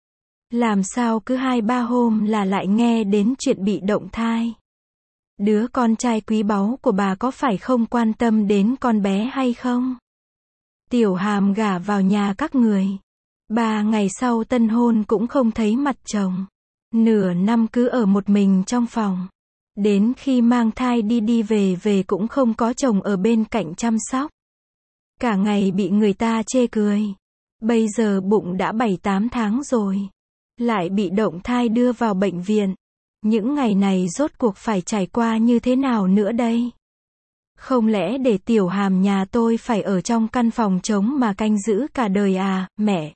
Làm sao cứ hai ba hôm là lại nghe đến chuyện bị động thai? Đứa con trai quý báu của bà có phải không quan tâm đến con bé hay không? Tiểu Hàm gả vào nhà các người. Ba ngày sau tân hôn cũng không thấy mặt chồng. Nửa năm cứ ở một mình trong phòng. Đến khi mang thai đi đi về về cũng không có chồng ở bên cạnh chăm sóc. Cả ngày bị người ta chê cười. Bây giờ bụng đã bảy tám tháng rồi. Lại bị động thai đưa vào bệnh viện. Những ngày này rốt cuộc phải trải qua như thế nào nữa đây? Không lẽ để Tiểu Hàm nhà tôi phải ở trong căn phòng trống mà canh giữ cả đời à, mẹ?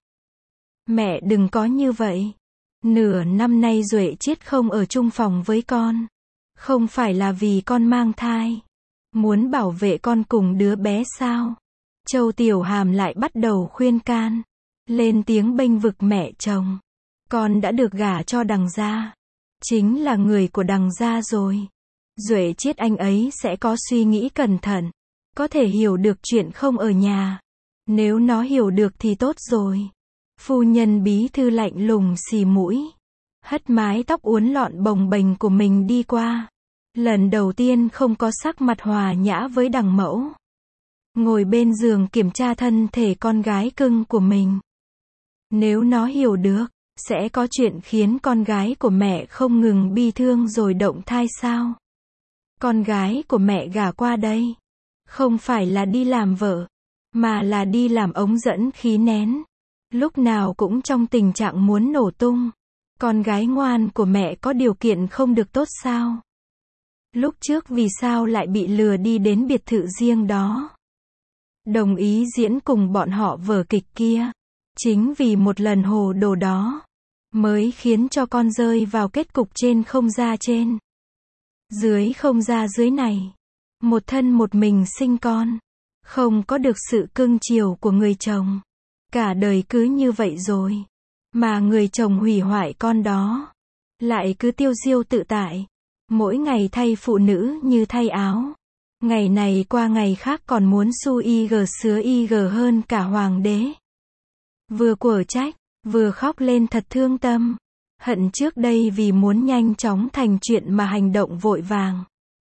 Mẹ đừng có như vậy. Nửa năm nay Duệ Chiết không ở chung phòng với con. Không phải là vì con mang thai. Muốn bảo vệ con cùng đứa bé sao? Châu Tiểu Hàm lại bắt đầu khuyên can. Lên tiếng bênh vực mẹ chồng. Con đã được gả cho Đằng gia. Chính là người của Đằng gia rồi. Duệ Chiết anh ấy sẽ có suy nghĩ cẩn thận. Có thể hiểu được chuyện không ở nhà. Nếu nó hiểu được thì tốt rồi. Phu nhân bí thư lạnh lùng xì mũi. Hất mái tóc uốn lọn bồng bềnh của mình đi qua. Lần đầu tiên không có sắc mặt hòa nhã với Đằng mẫu. Ngồi bên giường kiểm tra thân thể con gái cưng của mình. Nếu nó hiểu được, sẽ có chuyện khiến con gái của mẹ không ngừng bi thương rồi động thai sao? Con gái của mẹ gả qua đây. Không phải là đi làm vợ, mà là đi làm ống dẫn khí nén. Lúc nào cũng trong tình trạng muốn nổ tung. Con gái ngoan của mẹ có điều kiện không được tốt sao? Lúc trước vì sao lại bị lừa đi đến biệt thự riêng đó? Đồng ý diễn cùng bọn họ vở kịch kia. Chính vì một lần hồ đồ đó, mới khiến cho con rơi vào kết cục trên không ra trên. Dưới không ra dưới này. Một thân một mình sinh con. Không có được sự cưng chiều của người chồng. Cả đời cứ như vậy rồi. Mà người chồng hủy hoại con đó. Lại cứ tiêu diêu tự tại. Mỗi ngày thay phụ nữ như thay áo. Ngày này qua ngày khác còn muốn su y gờ sứa y gờ hơn cả hoàng đế. Vừa quở trách, vừa khóc lên thật thương tâm. Hận trước đây vì muốn nhanh chóng thành chuyện mà hành động vội vàng.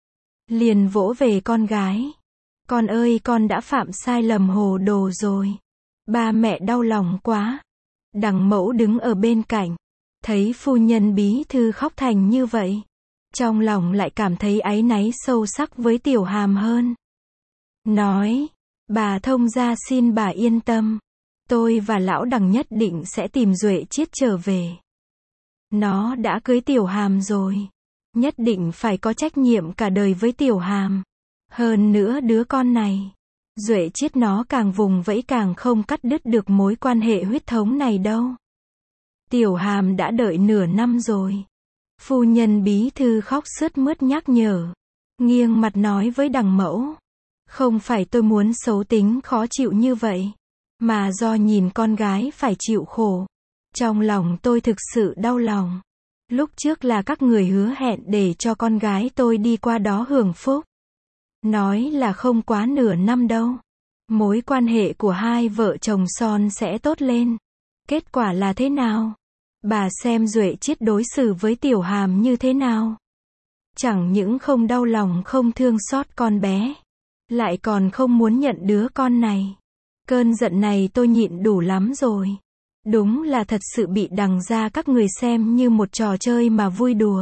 Liền vỗ về con gái. Con ơi, con đã phạm sai lầm hồ đồ rồi. Ba mẹ đau lòng quá. Đằng mẫu đứng ở bên cạnh. Thấy phu nhân bí thư khóc thành như vậy. Trong lòng lại cảm thấy áy náy sâu sắc với Tiểu Hàm hơn. Nói, bà thông gia xin bà yên tâm. Tôi và lão Đằng nhất định sẽ tìm Duệ Chiết trở về. Nó đã cưới Tiểu Hàm rồi. Nhất định phải có trách nhiệm cả đời với Tiểu Hàm. Hơn nữa đứa con này. Duệ Chiết nó càng vùng vẫy càng không cắt đứt được mối quan hệ huyết thống này đâu. Tiểu Hàm đã đợi nửa năm rồi. Phu nhân bí thư khóc sướt mướt nhắc nhở. Nghiêng mặt nói với Đằng mẫu. Không phải tôi muốn xấu tính khó chịu như vậy. Mà do nhìn con gái phải chịu khổ. Trong lòng tôi thực sự đau lòng. Lúc trước là các người hứa hẹn để cho con gái tôi đi qua đó hưởng phúc. Nói là không quá nửa năm đâu. Mối quan hệ của hai vợ chồng son sẽ tốt lên. Kết quả là thế nào? Bà xem Duệ Chiết đối xử với Tiểu Hàm như thế nào? Chẳng những không đau lòng không thương xót con bé. Lại còn không muốn nhận đứa con này. Cơn giận này tôi nhịn đủ lắm rồi. Đúng là thật sự bị Đằng gia các người xem như một trò chơi mà vui đùa.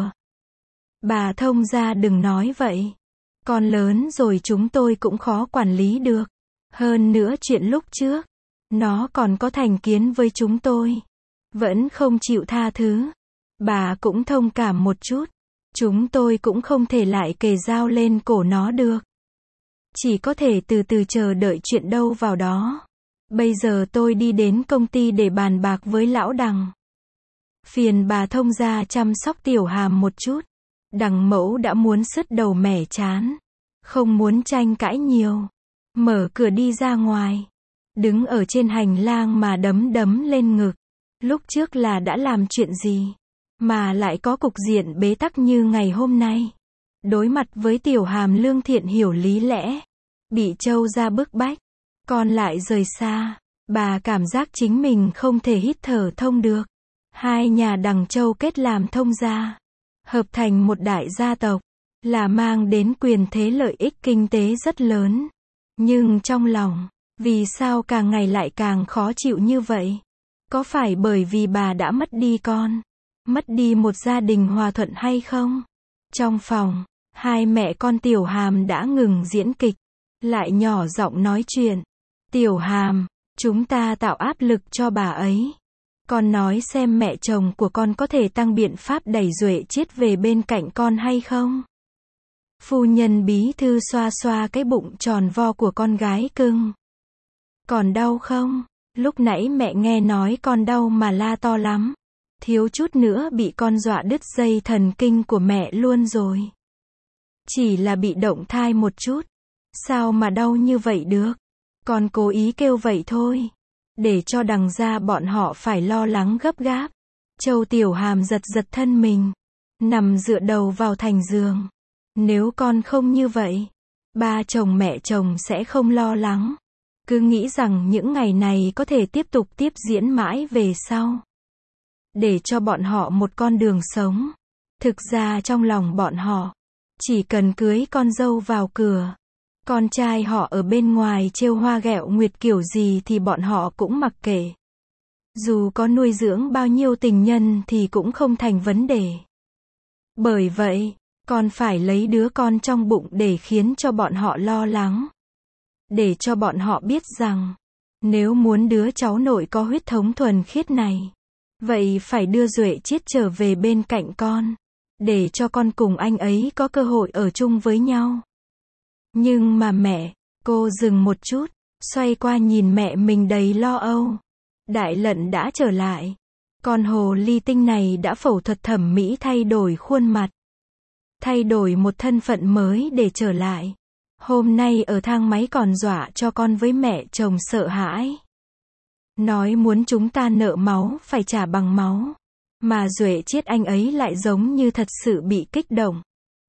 Bà thông gia đừng nói vậy. Con lớn rồi chúng tôi cũng khó quản lý được. Hơn nữa chuyện lúc trước, nó còn có thành kiến với chúng tôi. Vẫn không chịu tha thứ. Bà cũng thông cảm một chút. Chúng tôi cũng không thể lại kề dao lên cổ nó được. Chỉ có thể từ từ chờ đợi chuyện đâu vào đó. Bây giờ tôi đi đến công ty để bàn bạc với lão Đằng. Phiền bà thông gia chăm sóc Tiểu Hàm một chút. Đằng mẫu đã muốn sứt đầu mẻ chán. Không muốn tranh cãi nhiều. Mở cửa đi ra ngoài. Đứng ở trên hành lang mà đấm đấm lên ngực. Lúc trước là đã làm chuyện gì? Mà lại có cục diện bế tắc như ngày hôm nay. Đối mặt với Tiểu Hàm lương thiện hiểu lý lẽ. Bị Châu gia bức bách. Con lại rời xa. Bà cảm giác chính mình không thể hít thở thông được. Hai nhà Đằng Châu kết làm thông gia. Hợp thành một đại gia tộc. Là mang đến quyền thế lợi ích kinh tế rất lớn. Nhưng trong lòng, vì sao càng ngày lại càng khó chịu như vậy? Có phải bởi vì bà đã mất đi con? Mất đi một gia đình hòa thuận hay không? Trong phòng, hai mẹ con Tiểu Hàm đã ngừng diễn kịch, lại nhỏ giọng nói chuyện. Tiểu Hàm, chúng ta tạo áp lực cho bà ấy. Con nói xem mẹ chồng của con có thể tăng biện pháp đẩy Duệ Chiết về bên cạnh con hay không? Phu nhân bí thư xoa xoa cái bụng tròn vo của con gái cưng. Còn đau không? Lúc nãy mẹ nghe nói con đau mà la to lắm. Thiếu chút nữa bị con dọa đứt dây thần kinh của mẹ luôn rồi. Chỉ là bị động thai một chút. Sao mà đau như vậy được? Con cố ý kêu vậy thôi. Để cho đằng ra bọn họ phải lo lắng gấp gáp. Châu Tiểu Hàm giật giật thân mình. Nằm dựa đầu vào thành giường. Nếu con không như vậy, ba chồng mẹ chồng sẽ không lo lắng. Cứ nghĩ rằng những ngày này có thể tiếp tục tiếp diễn mãi về sau. Để cho bọn họ một con đường sống. Thực ra trong lòng bọn họ, chỉ cần cưới con dâu vào cửa. Con trai họ ở bên ngoài trêu hoa ghẹo nguyệt kiểu gì thì bọn họ cũng mặc kệ. Dù có nuôi dưỡng bao nhiêu tình nhân thì cũng không thành vấn đề. Bởi vậy, con phải lấy đứa con trong bụng để khiến cho bọn họ lo lắng. Để cho bọn họ biết rằng, nếu muốn đứa cháu nội có huyết thống thuần khiết này, vậy phải đưa Duệ Chiết trở về bên cạnh con. Để cho con cùng anh ấy có cơ hội ở chung với nhau. Nhưng mà mẹ, cô dừng một chút, xoay qua nhìn mẹ mình đầy lo âu. Đại Lận đã trở lại. Con hồ ly tinh này đã phẫu thuật thẩm mỹ thay đổi khuôn mặt. Thay đổi một thân phận mới để trở lại. Hôm nay ở thang máy còn dọa cho con với mẹ chồng sợ hãi. Nói muốn chúng ta nợ máu phải trả bằng máu. Mà Duệ Chiết anh ấy lại giống như thật sự bị kích động.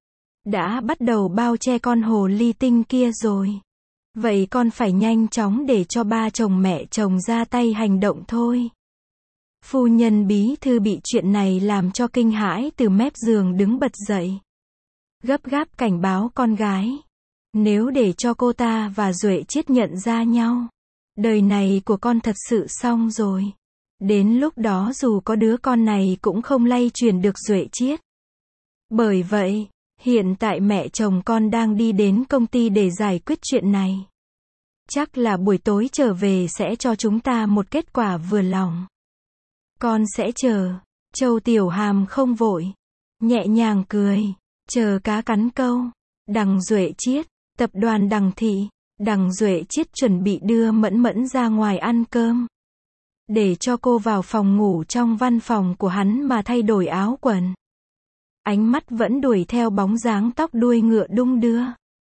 Đã bắt đầu bao che con hồ ly tinh kia rồi. Vậy con phải nhanh chóng để cho ba chồng mẹ chồng ra tay hành động thôi. Phu nhân bí thư bị chuyện này làm cho kinh hãi từ mép giường đứng bật dậy. Gấp gáp cảnh báo con gái. Nếu để cho cô ta và Duệ Chiết nhận ra nhau, đời này của con thật sự xong rồi. Đến lúc đó dù có đứa con này cũng không lay truyền được Duệ Chiết. Bởi vậy, hiện tại mẹ chồng con đang đi đến công ty để giải quyết chuyện này. Chắc là buổi tối trở về sẽ cho chúng ta một kết quả vừa lòng. Con sẽ chờ. Châu Tiểu Hàm không vội. Nhẹ nhàng cười. Chờ cá cắn câu. Đằng Duệ Chiết, tập đoàn Đằng Thị. Đằng Duệ Chiết chuẩn bị đưa Mẫn Mẫn ra ngoài ăn cơm. Để cho cô vào phòng ngủ trong văn phòng của hắn mà thay đổi áo quần. Ánh mắt vẫn đuổi theo bóng dáng tóc đuôi ngựa đung đưa.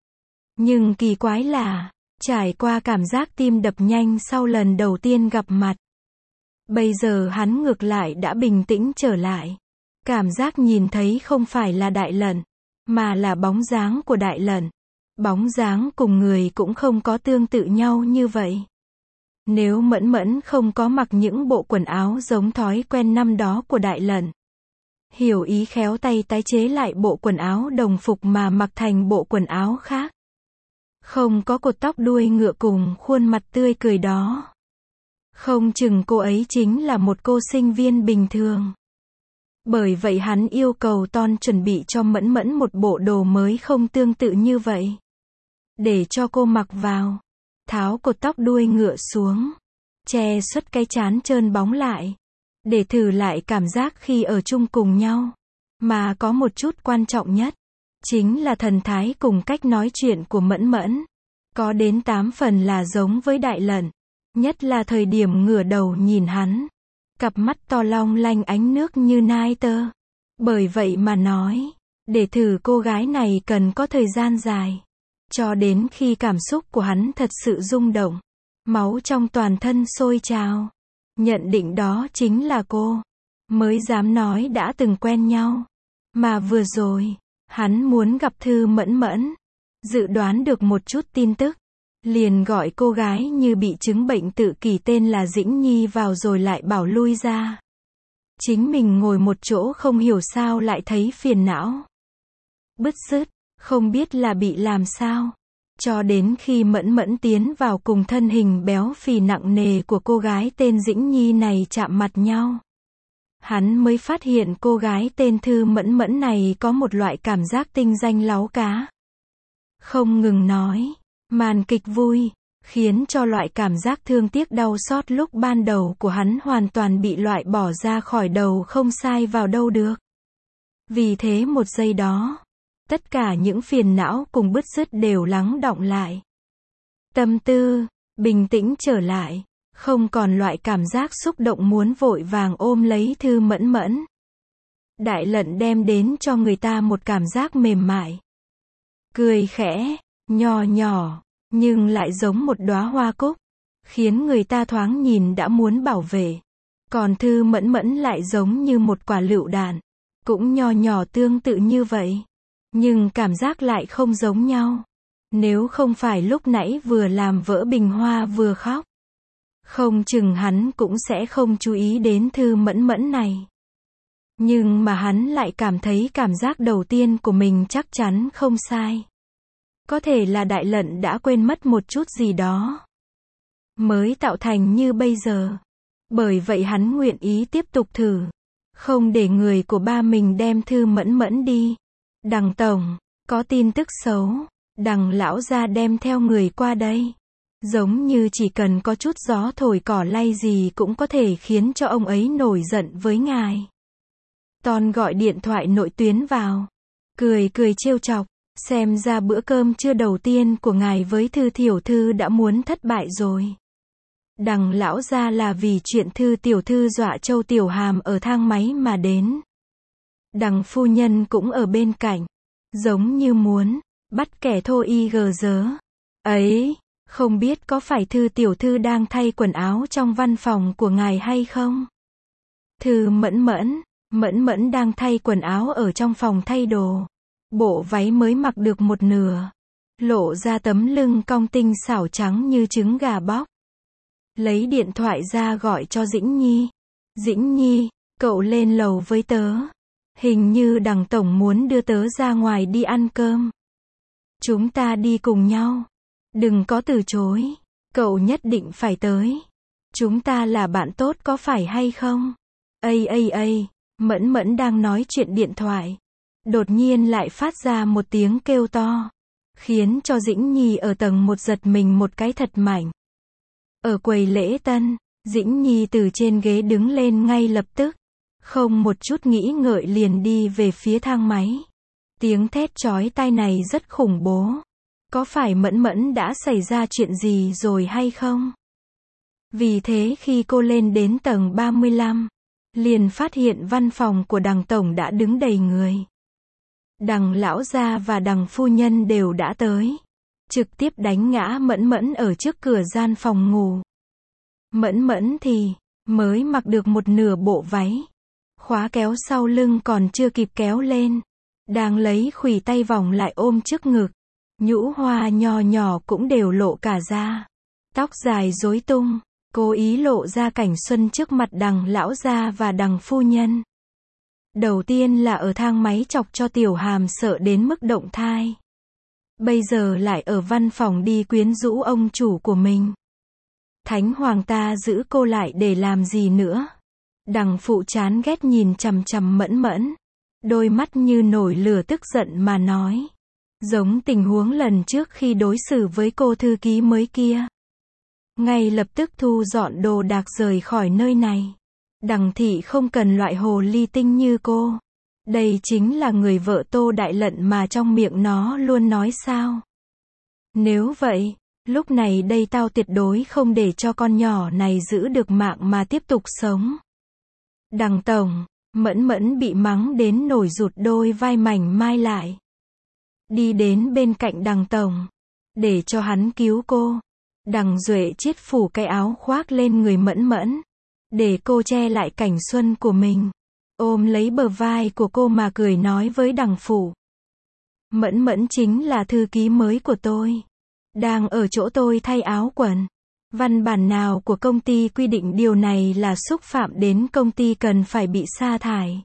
Nhưng kỳ quái là, trải qua cảm giác tim đập nhanh sau lần đầu tiên gặp mặt. Bây giờ hắn ngược lại đã bình tĩnh trở lại. Cảm giác nhìn thấy không phải là Đại Lận, mà là bóng dáng của Đại Lận. Bóng dáng cùng người cũng không có tương tự nhau như vậy. Nếu Mẫn Mẫn không có mặc những bộ quần áo giống thói quen năm đó của Đại Lận. Hiểu ý khéo tay tái chế lại bộ quần áo đồng phục mà mặc thành bộ quần áo khác. Không có cột tóc đuôi ngựa cùng khuôn mặt tươi cười đó. Không chừng cô ấy chính là một cô sinh viên bình thường. Bởi vậy hắn yêu cầu Ton chuẩn bị cho Mẫn Mẫn một bộ đồ mới không tương tự như vậy. Để cho cô mặc vào. Tháo cột tóc đuôi ngựa xuống. Che xuất cái trán trơn bóng lại. Để thử lại cảm giác khi ở chung cùng nhau. Mà có một chút quan trọng nhất. Chính là thần thái cùng cách nói chuyện của Mẫn Mẫn. Có đến tám phần là giống với Đại Lận. Nhất là thời điểm ngửa đầu nhìn hắn. Cặp mắt to long lanh ánh nước như nai tơ. Bởi vậy mà nói, để thử cô gái này cần có thời gian dài. Cho đến khi cảm xúc của hắn thật sự rung động. Máu trong toàn thân sôi trào. Nhận định đó chính là cô. Mới dám nói đã từng quen nhau. Mà vừa rồi, hắn muốn gặp Thư Mẫn Mẫn. Dự đoán được một chút tin tức. Liền gọi cô gái như bị chứng bệnh tự kỷ tên là Dĩnh Nhi vào rồi lại bảo lui ra. Chính mình ngồi một chỗ không hiểu sao lại thấy phiền não. Bứt rứt, không biết là bị làm sao. Cho đến khi Mẫn Mẫn tiến vào cùng thân hình béo phì nặng nề của cô gái tên Dĩnh Nhi này chạm mặt nhau. hắn mới phát hiện cô gái tên Thư Mẫn Mẫn này có một loại cảm giác tinh danh láu cá. Không ngừng nói, màn kịch vui, khiến cho loại cảm giác thương tiếc đau xót lúc ban đầu của hắn hoàn toàn bị loại bỏ ra khỏi đầu không sai vào đâu được. Vì thế một giây đó, tất cả những phiền não cùng bứt rứt đều lắng đọng lại. Tâm tư, bình tĩnh trở lại, không còn loại cảm giác xúc động muốn vội vàng ôm lấy Thư Mẫn Mẫn. Đại Lận đem đến cho người ta một cảm giác mềm mại. Cười khẽ, nho nhỏ, nhưng lại giống một đóa hoa cúc, khiến người ta thoáng nhìn đã muốn bảo vệ. Còn Thư Mẫn Mẫn lại giống như một quả lựu đạn, cũng nho nhỏ tương tự như vậy, nhưng cảm giác lại không giống nhau. Nếu không phải lúc nãy vừa làm vỡ bình hoa vừa khóc, không chừng hắn cũng sẽ không chú ý đến Thư Mẫn Mẫn này. Nhưng mà hắn lại cảm thấy cảm giác đầu tiên của mình chắc chắn không sai. Có thể là Đại Lận đã quên mất một chút gì đó, mới tạo thành như bây giờ. Bởi vậy hắn nguyện ý tiếp tục thử, không để người của ba mình đem Thư Mẫn Mẫn đi. Đằng tổng, có tin tức xấu, Đằng lão gia đem theo người qua đây. Giống như chỉ cần có chút gió thổi cỏ lay gì cũng có thể khiến cho ông ấy nổi giận với ngài. Ton gọi điện thoại nội tuyến vào, cười cười trêu chọc, xem ra bữa cơm trưa đầu tiên của ngài với Thư tiểu thư đã muốn thất bại rồi. Đằng lão gia là vì chuyện Thư tiểu thư dọa Châu Tiểu Hàm ở thang máy mà đến. Đằng phu nhân cũng ở bên cạnh, giống như muốn bắt kẻ thô y gờ dớ. Ấy, không biết có phải Thư tiểu thư đang thay quần áo trong văn phòng của ngài hay không? Thư Mẫn Mẫn, Mẫn Mẫn đang thay quần áo ở trong phòng thay đồ. Bộ váy mới mặc được một nửa, lộ ra tấm lưng cong tinh xảo trắng như trứng gà bóc. Lấy điện thoại ra gọi cho Dĩnh Nhi. Dĩnh Nhi, cậu lên lầu với tớ. Hình như Đằng tổng muốn đưa tớ ra ngoài đi ăn cơm. Chúng ta đi cùng nhau. Đừng có từ chối. Cậu nhất định phải tới. Chúng ta là bạn tốt có phải hay không? Ây ây ây, Mẫn Mẫn đang nói chuyện điện thoại. Đột nhiên lại phát ra một tiếng kêu to, khiến cho Dĩnh Nhi ở tầng một giật mình một cái thật mạnh. Ở quầy lễ tân, Dĩnh Nhi từ trên ghế đứng lên ngay lập tức, không một chút nghĩ ngợi liền đi về phía thang máy. Tiếng thét chói tai này rất khủng bố. Có phải Mẫn Mẫn đã xảy ra chuyện gì rồi hay không? Vì thế khi cô lên đến tầng ba mươi lăm, liền phát hiện văn phòng của Đằng tổng đã đứng đầy người. Đằng lão gia và Đằng phu nhân đều đã tới, trực tiếp đánh ngã Mẫn Mẫn ở trước cửa gian phòng ngủ. Mẫn Mẫn thì mới mặc được một nửa bộ váy, khóa kéo sau lưng còn chưa kịp kéo lên, đang lấy khuỷu tay vòng lại ôm trước ngực, nhũ hoa nho nhỏ cũng đều lộ cả ra, tóc dài rối tung, cố ý lộ ra cảnh xuân trước mặt Đằng lão gia và Đằng phu nhân. Đầu tiên là ở thang máy chọc cho Tiểu Hàm sợ đến mức động thai. Bây giờ lại ở văn phòng đi quyến rũ ông chủ của mình. Thánh hoàng ta giữ cô lại để làm gì nữa? Đằng phụ chán ghét nhìn chằm chằm Mẫn Mẫn, đôi mắt như nổi lửa tức giận mà nói. Giống tình huống lần trước khi đối xử với cô thư ký mới kia. Ngay lập tức thu dọn đồ đạc rời khỏi nơi này. Đằng thị không cần loại hồ ly tinh như cô. Đây chính là người vợ Tô Đại Lận mà trong miệng nó luôn nói sao. Nếu vậy, lúc này đây tao tuyệt đối không để cho con nhỏ này giữ được mạng mà tiếp tục sống. Đằng tổng, Mẫn Mẫn bị mắng đến nổi rụt đôi vai mảnh mai lại. Đi đến bên cạnh Đằng tổng, để cho hắn cứu cô. Đằng Duệ chiết phủ cái áo khoác lên người Mẫn Mẫn, để cô che lại cảnh xuân của mình. Ôm lấy bờ vai của cô mà cười nói với Đằng phủ. Mẫn Mẫn chính là thư ký mới của tôi. Đang ở chỗ tôi thay áo quần. Văn bản nào của công ty quy định điều này là xúc phạm đến công ty cần phải bị sa thải.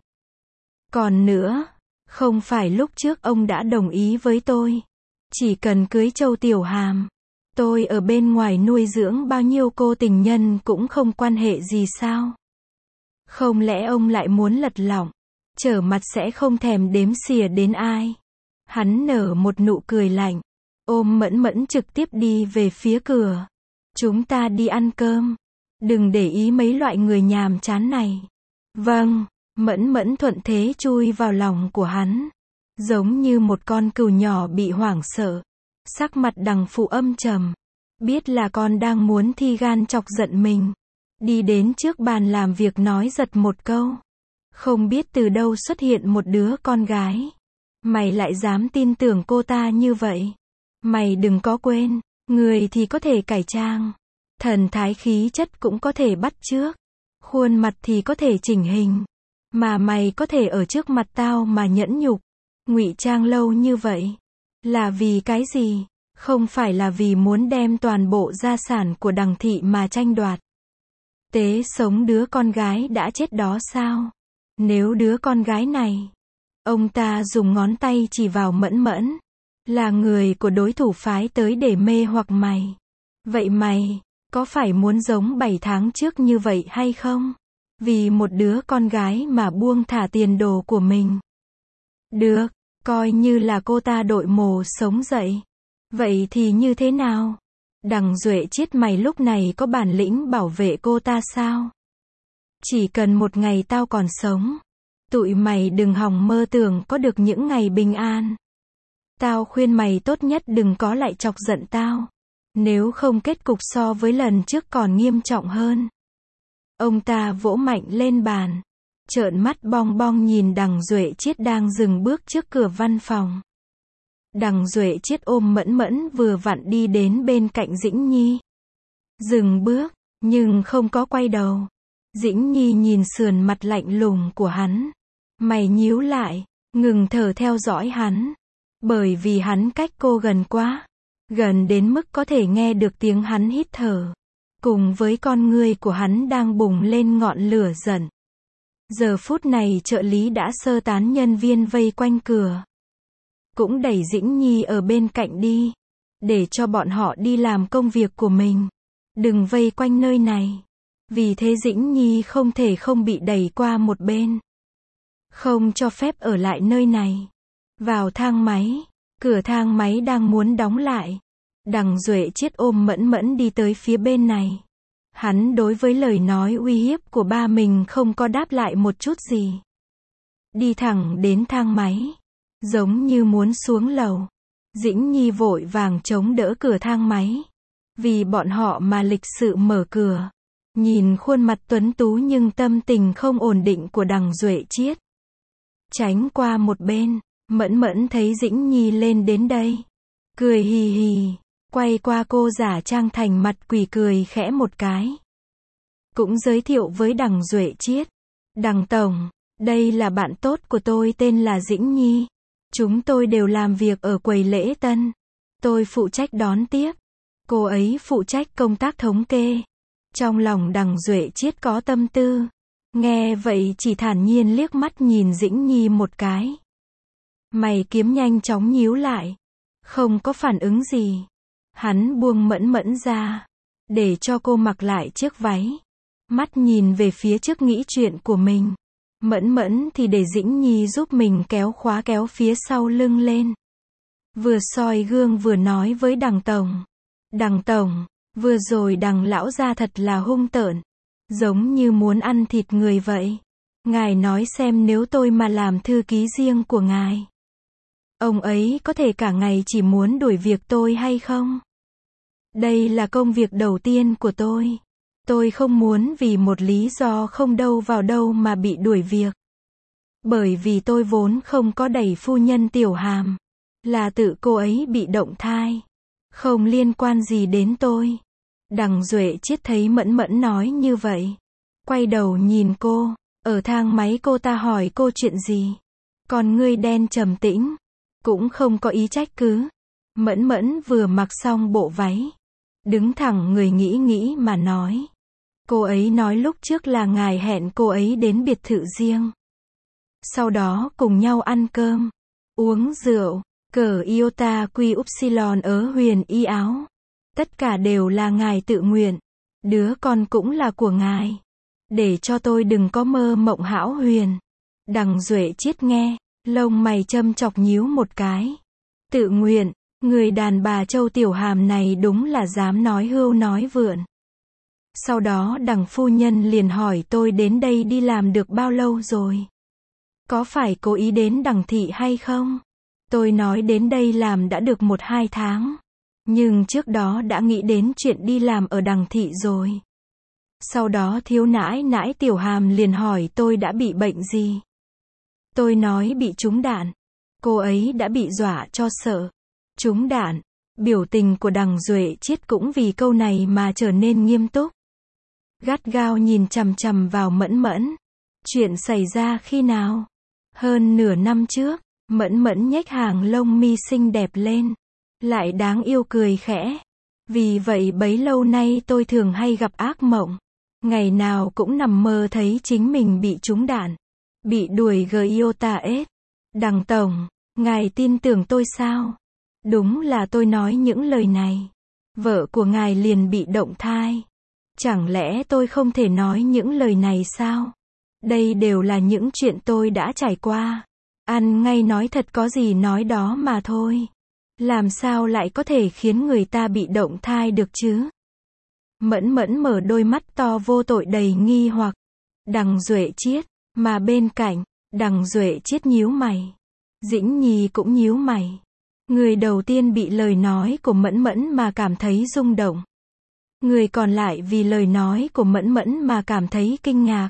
Còn nữa, không phải lúc trước ông đã đồng ý với tôi. Chỉ cần cưới Châu Tiểu Hàm, tôi ở bên ngoài nuôi dưỡng bao nhiêu cô tình nhân cũng không quan hệ gì sao? Không lẽ ông lại muốn lật lọng, trở mặt sẽ không thèm đếm xỉa đến ai? Hắn nở một nụ cười lạnh, ôm Mẫn Mẫn trực tiếp đi về phía cửa. Chúng ta đi ăn cơm. Đừng để ý mấy loại người nhàm chán này. Vâng, Mẫn Mẫn thuận thế chui vào lòng của hắn. Giống như một con cừu nhỏ bị hoảng sợ. Sắc mặt Đằng Phụ âm trầm. Biết là con đang muốn thi gan chọc giận mình. Đi đến trước bàn làm việc nói giật một câu. Không biết từ đâu xuất hiện một đứa con gái. Mày lại dám tin tưởng cô ta như vậy. Mày đừng có quên, người thì có thể cải trang. Thần thái khí chất cũng có thể bắt chước. Khuôn mặt thì có thể chỉnh hình. Mà mày có thể ở trước mặt tao mà nhẫn nhục. Ngụy trang lâu như vậy. Là vì cái gì? Không phải là vì muốn đem toàn bộ gia sản của Đằng thị mà tranh đoạt. Tế sống đứa con gái đã chết đó sao? Nếu đứa con gái này, ông ta dùng ngón tay chỉ vào Mẫn Mẫn, là người của đối thủ phái tới để mê hoặc mày. Vậy mày, có phải muốn giống bảy tháng trước như vậy hay không? Vì một đứa con gái mà buông thả tiền đồ của mình. Được, coi như là cô ta đội mồ sống dậy. Vậy thì như thế nào? Đằng Duệ Chiết, mày lúc này có bản lĩnh bảo vệ cô ta sao? Chỉ cần một ngày tao còn sống, tụi mày đừng hòng mơ tưởng có được những ngày bình an. Tao khuyên mày tốt nhất đừng có lại chọc giận tao. Nếu không kết cục so với lần trước còn nghiêm trọng hơn. Ông ta vỗ mạnh lên bàn, trợn mắt bong bong nhìn Đằng Duệ Chiết đang dừng bước trước cửa văn phòng. Đằng Duệ Chiết ôm Mẫn Mẫn vừa vặn đi đến bên cạnh Dĩnh Nhi. Dừng bước, nhưng không có quay đầu. Dĩnh Nhi nhìn sườn mặt lạnh lùng của hắn. Mày nhíu lại, ngừng thở theo dõi hắn. Bởi vì hắn cách cô gần quá. Gần đến mức có thể nghe được tiếng hắn hít thở. Cùng với con ngươi của hắn đang bùng lên ngọn lửa giận. Giờ phút này trợ lý đã sơ tán nhân viên vây quanh cửa. Cũng đẩy Dĩnh Nhi ở bên cạnh đi. Để cho bọn họ đi làm công việc của mình. Đừng vây quanh nơi này. Vì thế Dĩnh Nhi không thể không bị đẩy qua một bên. Không cho phép ở lại nơi này. Vào thang máy. Cửa thang máy đang muốn đóng lại. Đằng Duệ Chiết ôm Mẫn Mẫn đi tới phía bên này. Hắn đối với lời nói uy hiếp của ba mình không có đáp lại một chút gì. Đi thẳng đến thang máy. Giống như muốn xuống lầu. Dĩnh Nhi vội vàng chống đỡ cửa thang máy. Vì bọn họ mà lịch sự mở cửa. Nhìn khuôn mặt tuấn tú nhưng tâm tình không ổn định của Đằng Duệ Chiết. Tránh qua một bên, Mẫn Mẫn thấy Dĩnh Nhi lên đến đây. Cười hì hì, quay qua cô giả trang thành mặt quỷ cười khẽ một cái. Cũng giới thiệu với Đằng Duệ Chiết. Đằng Tổng, đây là bạn tốt của tôi tên là Dĩnh Nhi. Chúng tôi đều làm việc ở quầy lễ tân. Tôi phụ trách đón tiếp. Cô ấy phụ trách công tác thống kê. Trong lòng Đằng Duệ Chiết có tâm tư. Nghe vậy chỉ thản nhiên liếc mắt nhìn Dĩnh Nhi một cái. Mày kiếm nhanh chóng nhíu lại. Không có phản ứng gì. Hắn buông Mẫn Mẫn ra. Để cho cô mặc lại chiếc váy. Mắt nhìn về phía trước nghĩ chuyện của mình. Mẫn Mẫn thì để Dĩnh Nhi giúp mình kéo khóa kéo phía sau lưng lên. Vừa soi gương vừa nói với Đằng Tổng. Đằng Tổng, vừa rồi Đằng lão gia thật là hung tợn. Giống như muốn ăn thịt người vậy. Ngài nói xem nếu tôi mà làm thư ký riêng của ngài. Ông ấy có thể cả ngày chỉ muốn đuổi việc tôi hay không? Đây là công việc đầu tiên của tôi. Tôi không muốn vì một lý do không đâu vào đâu mà bị đuổi việc. Bởi vì tôi vốn không có đẩy phu nhân Tiểu Hàm. Là tự cô ấy bị động thai. Không liên quan gì đến tôi. Đằng Duệ Chiết thấy Mẫn Mẫn nói như vậy. Quay đầu nhìn cô. Ở thang máy cô ta hỏi cô chuyện gì. Còn ngươi đen trầm tĩnh. Cũng không có ý trách cứ. Mẫn Mẫn vừa mặc xong bộ váy. Đứng thẳng người nghĩ nghĩ mà nói. Cô ấy nói lúc trước là ngài hẹn cô ấy đến biệt thự riêng. Sau đó cùng nhau ăn cơm. Uống rượu. Cờ iota quy upsilon ở huyền y áo. Tất cả đều là ngài tự nguyện. Đứa con cũng là của ngài. để cho tôi đừng có mơ mộng hão huyền. Đằng Duệ Chiết nghe, lông mày châm chọc nhíu một cái. Tự nguyện, người đàn bà Châu Tiểu Hàm này đúng là dám nói hưu nói vượn. Sau đó đằng phu nhân liền hỏi tôi đến đây đi làm được bao lâu rồi? Có phải cố ý đến đằng thị hay không? Tôi nói đến đây làm đã được một hai tháng. Nhưng trước đó đã nghĩ đến chuyện đi làm ở đằng thị rồi. Sau đó thiếu nãi nãi Tiểu Hàm liền hỏi tôi đã bị bệnh gì. Tôi nói bị trúng đạn. Cô ấy đã bị dọa cho sợ. Trúng đạn. Biểu tình của đằng Duệ Chiết cũng vì câu này mà trở nên nghiêm túc. Gắt gao nhìn chằm chằm vào Mẫn Mẫn. Chuyện xảy ra khi nào? Hơn nửa năm trước. Mẫn Mẫn nhếch hàng lông mi xinh đẹp lên. Lại đáng yêu cười khẽ. Vì vậy bấy lâu nay tôi thường hay gặp ác mộng. Ngày nào cũng nằm mơ thấy chính mình bị trúng đạn. Bị đuổi Giota ết. Đằng tổng, ngài tin tưởng tôi sao? Đúng là tôi nói những lời này. Vợ của ngài liền bị động thai. Chẳng lẽ tôi không thể nói những lời này sao? Đây đều là những chuyện tôi đã trải qua. Ăn ngay nói thật có gì nói đó mà thôi. Làm sao lại có thể khiến người ta bị động thai được chứ? Mẫn Mẫn mở đôi mắt to vô tội đầy nghi hoặc. Đằng Duệ Chiết, mà bên cạnh, đằng Duệ Chiết nhíu mày. Dĩnh Nhi cũng nhíu mày. Người đầu tiên bị lời nói của Mẫn Mẫn mà cảm thấy rung động. Người còn lại vì lời nói của Mẫn Mẫn mà cảm thấy kinh ngạc.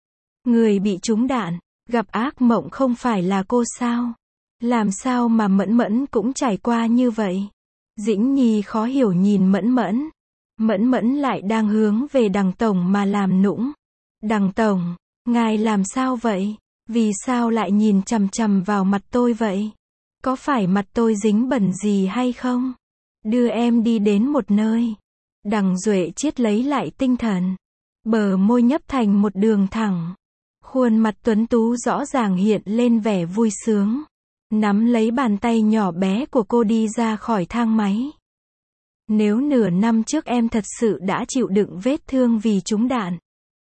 Người bị trúng đạn, gặp ác mộng không phải là cô sao? Làm sao mà Mẫn Mẫn cũng trải qua như vậy? Dĩnh Nhi khó hiểu nhìn Mẫn Mẫn. Mẫn Mẫn lại đang hướng về đằng tổng mà làm nũng. Đằng tổng, ngài làm sao vậy? Vì sao lại nhìn chằm chằm vào mặt tôi vậy? Có phải mặt tôi dính bẩn gì hay không? Đưa em đi đến một nơi. Đằng Duệ Chiết lấy lại tinh thần. Bờ môi nhấp thành một đường thẳng. Khuôn mặt tuấn tú rõ ràng hiện lên vẻ vui sướng. Nắm lấy bàn tay nhỏ bé của cô đi ra khỏi thang máy. Nếu nửa năm trước em thật sự đã chịu đựng vết thương vì trúng đạn,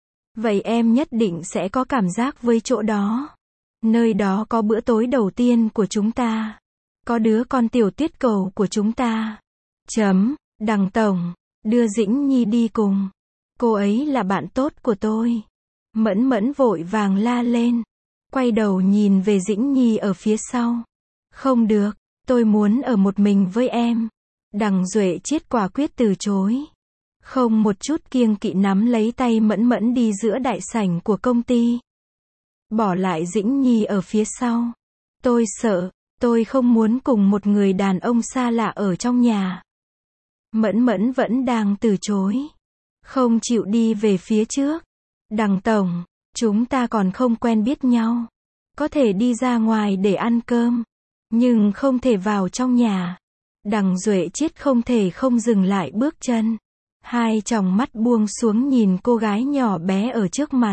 vậy em nhất định sẽ có cảm giác với chỗ đó. Nơi đó có bữa tối đầu tiên của chúng ta. Có đứa con tiểu tuyết cầu của chúng ta. Chấm, đằng tổng, đưa Dĩnh Nhi đi cùng. Cô ấy là bạn tốt của tôi. Mẫn Mẫn vội vàng la lên. Quay đầu nhìn về Dĩnh Nhi ở phía sau. Không được, tôi muốn ở một mình với em. Đằng Duệ Chiết quả quyết từ chối. Không một chút kiêng kỵ nắm lấy tay Mẫn Mẫn đi giữa đại sảnh của công ty. Bỏ lại Dĩnh Nhi ở phía sau. Tôi sợ, tôi không muốn cùng một người đàn ông xa lạ ở trong nhà. Mẫn Mẫn vẫn đang từ chối. Không chịu đi về phía trước. Đằng tổng, chúng ta còn không quen biết nhau. Có thể đi ra ngoài để ăn cơm, nhưng không thể vào trong nhà. Đằng Duệ Chiết không thể không dừng lại bước chân. Hai tròng mắt buông xuống nhìn cô gái nhỏ bé ở trước mặt.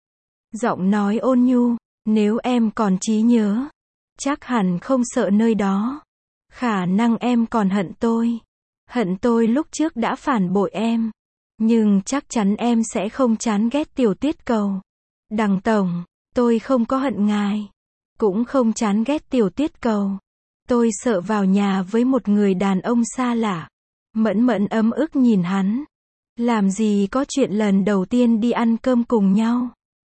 Giọng nói ôn nhu, nếu em còn trí nhớ, chắc hẳn không sợ nơi đó. Khả năng em còn hận tôi. Hận tôi lúc trước đã phản bội em. Nhưng chắc chắn em sẽ không chán ghét tiểu tuyết cầu. Đằng tổng, tôi không có hận ngài. Cũng không chán ghét tiểu tuyết cầu. Tôi sợ vào nhà với một người đàn ông xa lạ. Mẫn Mẫn ấm ức nhìn hắn. Làm gì có chuyện lần đầu tiên đi ăn cơm cùng nhau.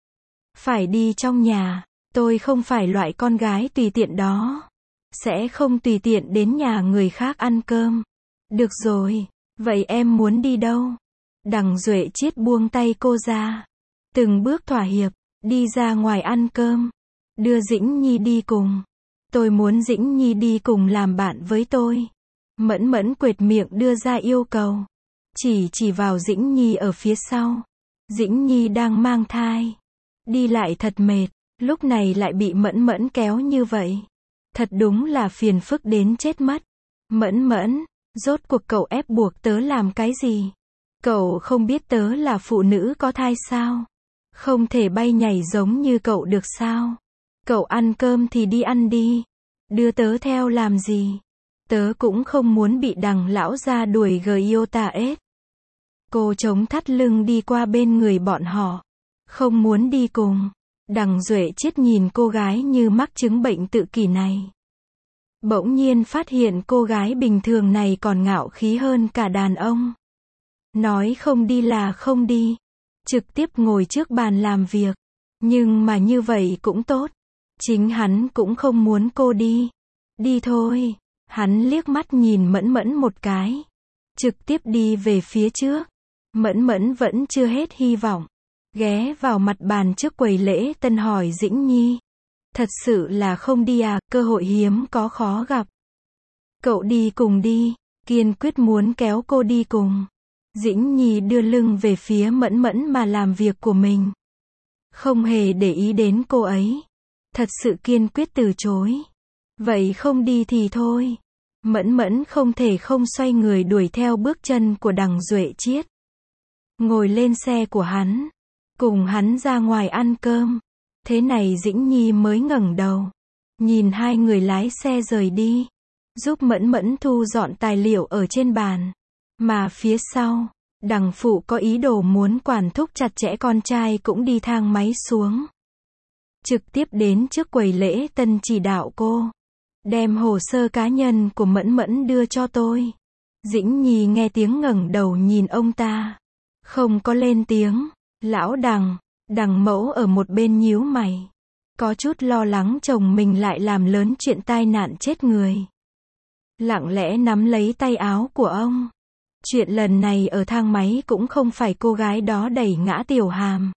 Phải đi trong nhà. Tôi không phải loại con gái tùy tiện đó. Sẽ không tùy tiện đến nhà người khác ăn cơm. Được rồi, vậy em muốn đi đâu? Đằng Duệ Chiết buông tay cô ra. Từng bước thỏa hiệp, đi ra ngoài ăn cơm. Đưa Dĩnh Nhi đi cùng. Tôi muốn Dĩnh Nhi đi cùng làm bạn với tôi. Mẫn Mẫn quệt miệng đưa ra yêu cầu. Chỉ chỉ vào Dĩnh Nhi ở phía sau. Dĩnh Nhi đang mang thai. Đi lại thật mệt. Lúc này lại bị Mẫn Mẫn kéo như vậy. Thật đúng là phiền phức đến chết mất. Mẫn Mẫn, rốt cuộc cậu ép buộc tớ làm cái gì? Cậu không biết tớ là phụ nữ có thai sao? Không thể bay nhảy giống như cậu được sao? Cậu ăn cơm thì đi ăn đi. Đưa tớ theo làm gì? Tớ cũng không muốn bị đằng lão ra đuổi Giota ết. Cô chống thắt lưng đi qua bên người bọn họ. Không muốn đi cùng. Đằng Duệ Chiết nhìn cô gái như mắc chứng bệnh tự kỷ này. Bỗng nhiên phát hiện cô gái bình thường này còn ngạo khí hơn cả đàn ông. Nói không đi là không đi. Trực tiếp ngồi trước bàn làm việc. Nhưng mà như vậy cũng tốt. Chính hắn cũng không muốn cô đi. Đi thôi. Hắn liếc mắt nhìn Mẫn Mẫn một cái. Trực tiếp đi về phía trước. Mẫn Mẫn vẫn chưa hết hy vọng. Ghé vào mặt bàn trước quầy lễ tân hỏi Dĩnh Nhi. Thật sự là không đi à, cơ hội hiếm có khó gặp. Cậu đi cùng đi, kiên quyết muốn kéo cô đi cùng. Dĩnh Nhi đưa lưng về phía Mẫn Mẫn mà làm việc của mình. Không hề để ý đến cô ấy. Thật sự kiên quyết từ chối. Vậy không đi thì thôi. Mẫn Mẫn không thể không xoay người đuổi theo bước chân của đằng Duệ Chiết. Ngồi lên xe của hắn. Cùng hắn ra ngoài ăn cơm. Thế này Dĩnh Nhi mới ngẩng đầu. Nhìn hai người lái xe rời đi. Giúp Mẫn Mẫn thu dọn tài liệu ở trên bàn. Mà phía sau, đằng phụ có ý đồ muốn quản thúc chặt chẽ con trai cũng đi thang máy xuống. Trực tiếp đến trước quầy lễ tân chỉ đạo cô. Đem hồ sơ cá nhân của Mẫn Mẫn đưa cho tôi. Dĩnh Nhi nghe tiếng ngẩng đầu nhìn ông ta. Không có lên tiếng. Lão đằng, đằng mẫu ở một bên nhíu mày. Có chút lo lắng chồng mình lại làm lớn chuyện tai nạn chết người. Lặng lẽ nắm lấy tay áo của ông. Chuyện lần này ở thang máy cũng không phải cô gái đó đẩy ngã Tiểu Hàm.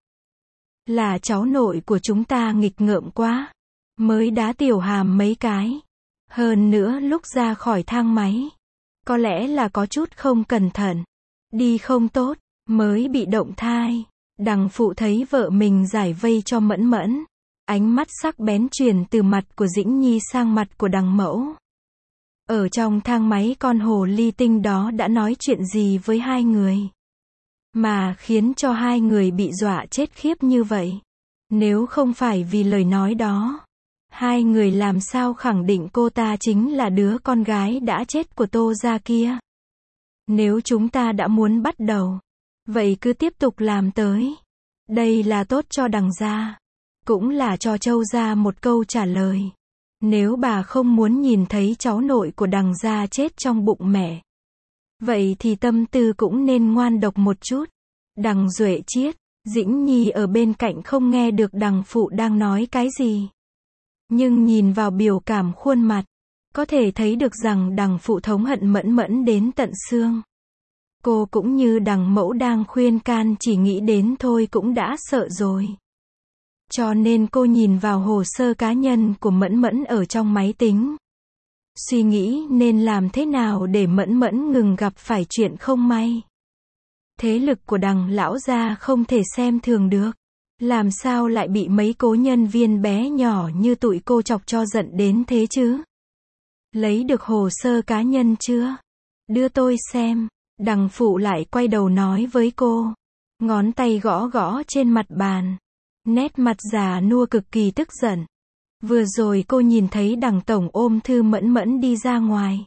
Là cháu nội của chúng ta nghịch ngợm quá. Mới đá Tiểu Hàm mấy cái. Hơn nữa lúc ra khỏi thang máy. Có lẽ là có chút không cẩn thận. Đi không tốt, mới bị động thai. Đằng phụ thấy vợ mình giải vây cho Mẫn Mẫn. Ánh mắt sắc bén truyền từ mặt của Dĩnh Nhi sang mặt của đằng mẫu. Ở trong thang máy con hồ ly tinh đó đã nói chuyện gì với hai người. Mà khiến cho hai người bị dọa chết khiếp như vậy. Nếu không phải vì lời nói đó. Hai người làm sao khẳng định cô ta chính là đứa con gái đã chết của Tô gia kia. Nếu chúng ta đã muốn bắt đầu. Vậy cứ tiếp tục làm tới. Đây là tốt cho đằng gia. Cũng là cho Châu gia một câu trả lời. Nếu bà không muốn nhìn thấy cháu nội của đằng gia chết trong bụng mẹ. Vậy thì tâm tư cũng nên ngoan độc một chút. Đằng Duệ Chiết, Dĩnh Nhi ở bên cạnh không nghe được đằng phụ đang nói cái gì. Nhưng nhìn vào biểu cảm khuôn mặt. Có thể thấy được rằng đằng phụ thống hận Mẫn Mẫn đến tận xương. Cô cũng như đằng mẫu đang khuyên can chỉ nghĩ đến thôi cũng đã sợ rồi. Cho nên cô nhìn vào hồ sơ cá nhân của Mẫn Mẫn ở trong máy tính. Suy nghĩ nên làm thế nào để Mẫn Mẫn ngừng gặp phải chuyện không may. Thế lực của đằng lão gia không thể xem thường được. Làm sao lại bị mấy cố nhân viên bé nhỏ như tụi cô chọc cho giận đến thế chứ? Lấy được hồ sơ cá nhân chưa? Đưa tôi xem. Đằng phụ lại quay đầu nói với cô. Ngón tay gõ gõ trên mặt bàn. Nét mặt già nua cực kỳ tức giận. Vừa rồi cô nhìn thấy đằng tổng ôm thư Mẫn Mẫn đi ra ngoài.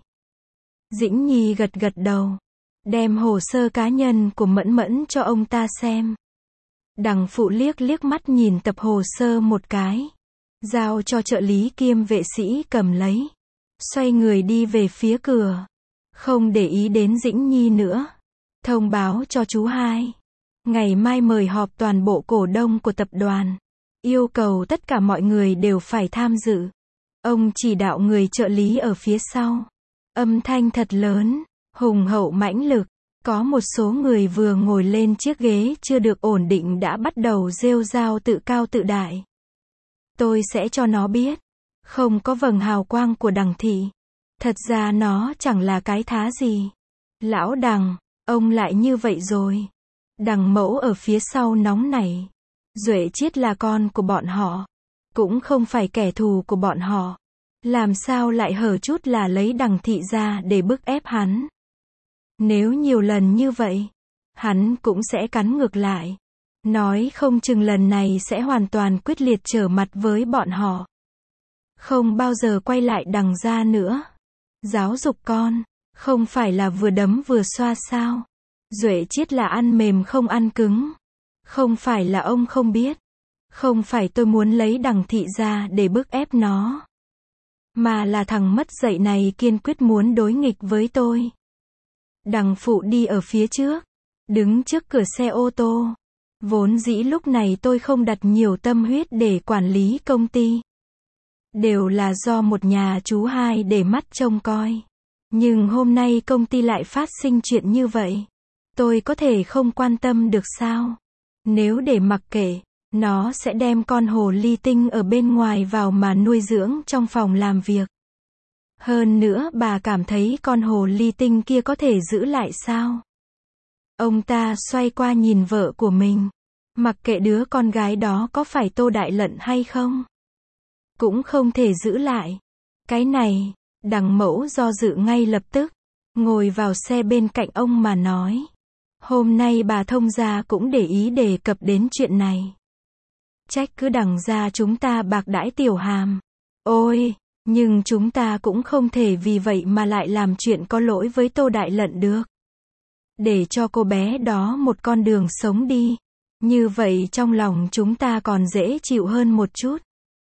Dĩnh Nhi gật gật đầu. Đem hồ sơ cá nhân của Mẫn Mẫn cho ông ta xem. Đằng phụ liếc liếc mắt nhìn tập hồ sơ một cái. Giao cho trợ lý kiêm vệ sĩ cầm lấy. Xoay người đi về phía cửa. Không để ý đến Dĩnh Nhi nữa. Thông báo cho chú hai. Ngày mai mời họp toàn bộ cổ đông của tập đoàn. Yêu cầu tất cả mọi người đều phải tham dự. Ông chỉ đạo người trợ lý ở phía sau. Âm thanh thật lớn, hùng hậu mãnh lực. Có một số người vừa ngồi lên chiếc ghế chưa được ổn định đã bắt đầu rêu rao tự cao tự đại. Tôi sẽ cho nó biết. Không có vầng hào quang của đằng thị. Thật ra nó chẳng là cái thá gì. Lão đằng, ông lại như vậy rồi. Đằng mẫu ở phía sau nóng nảy. Duệ Chiết là con của bọn họ. Cũng không phải kẻ thù của bọn họ. Làm sao lại hở chút là lấy đằng thị ra để bức ép hắn. Nếu nhiều lần như vậy, hắn cũng sẽ cắn ngược lại. Nói không chừng lần này sẽ hoàn toàn quyết liệt trở mặt với bọn họ. Không bao giờ quay lại đằng gia nữa. Giáo dục con, không phải là vừa đấm vừa xoa sao. Duệ Chiết là ăn mềm không ăn cứng. Không phải là ông không biết. Không phải tôi muốn lấy Đằng Thị ra để bức ép nó. Mà là thằng mất dạy này kiên quyết muốn đối nghịch với tôi. Đằng Phụ đi ở phía trước, đứng trước cửa xe ô tô. Vốn dĩ lúc này tôi không đặt nhiều tâm huyết để quản lý công ty. Đều là do một nhà chú hai để mắt trông coi. Nhưng hôm nay công ty lại phát sinh chuyện như vậy. Tôi có thể không quan tâm được sao? Nếu để mặc kệ, nó sẽ đem con hồ ly tinh ở bên ngoài vào mà nuôi dưỡng trong phòng làm việc. Hơn nữa bà cảm thấy con hồ ly tinh kia có thể giữ lại sao? Ông ta xoay qua nhìn vợ của mình. Mặc kệ đứa con gái đó có phải Tô Đại Lận hay không, cũng không thể giữ lại. Cái này, Đằng Mẫu do dự ngay lập tức, ngồi vào xe bên cạnh ông mà nói. Hôm nay bà thông gia cũng để ý đề cập đến chuyện này. Trách cứ Đằng gia chúng ta bạc đãi Tiểu Hàm. Ôi, nhưng chúng ta cũng không thể vì vậy mà lại làm chuyện có lỗi với Tô Đại Lận được. Để cho cô bé đó một con đường sống đi. Như vậy trong lòng chúng ta còn dễ chịu hơn một chút.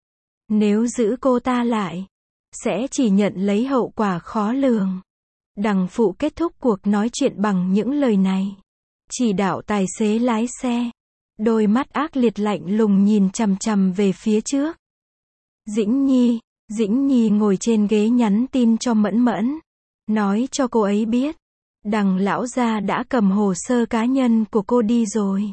Nếu giữ cô ta lại, sẽ chỉ nhận lấy hậu quả khó lường. Đằng Phụ kết thúc cuộc nói chuyện bằng những lời này. Chỉ đạo tài xế lái xe. Đôi mắt ác liệt lạnh lùng nhìn chằm chằm về phía trước. Dĩnh Nhi, Dĩnh Nhi ngồi trên ghế nhắn tin cho Mẫn Mẫn. Nói cho cô ấy biết. Đằng lão gia đã cầm hồ sơ cá nhân của cô đi rồi.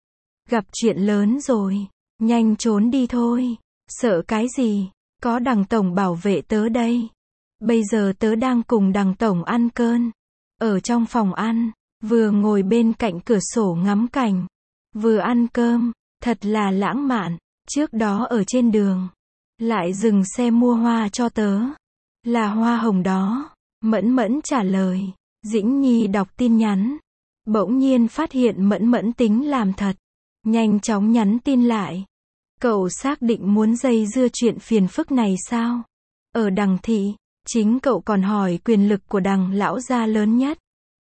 Gặp chuyện lớn rồi. Nhanh trốn đi thôi. Sợ cái gì? Có Đằng Tổng bảo vệ tớ đây. Bây giờ tớ đang cùng Đằng Tổng ăn cơm. Ở trong phòng ăn. Vừa ngồi bên cạnh cửa sổ ngắm cảnh. Vừa ăn cơm. Thật là lãng mạn. Trước đó ở trên đường. Lại dừng xe mua hoa cho tớ. Là hoa hồng đó. Mẫn Mẫn trả lời. Dĩnh Nhi đọc tin nhắn. Bỗng nhiên phát hiện Mẫn Mẫn tính làm thật. Nhanh chóng nhắn tin lại. Cậu xác định muốn dây dưa chuyện phiền phức này sao? Ở Đằng Thị, chính cậu còn hỏi quyền lực của Đằng lão gia lớn nhất.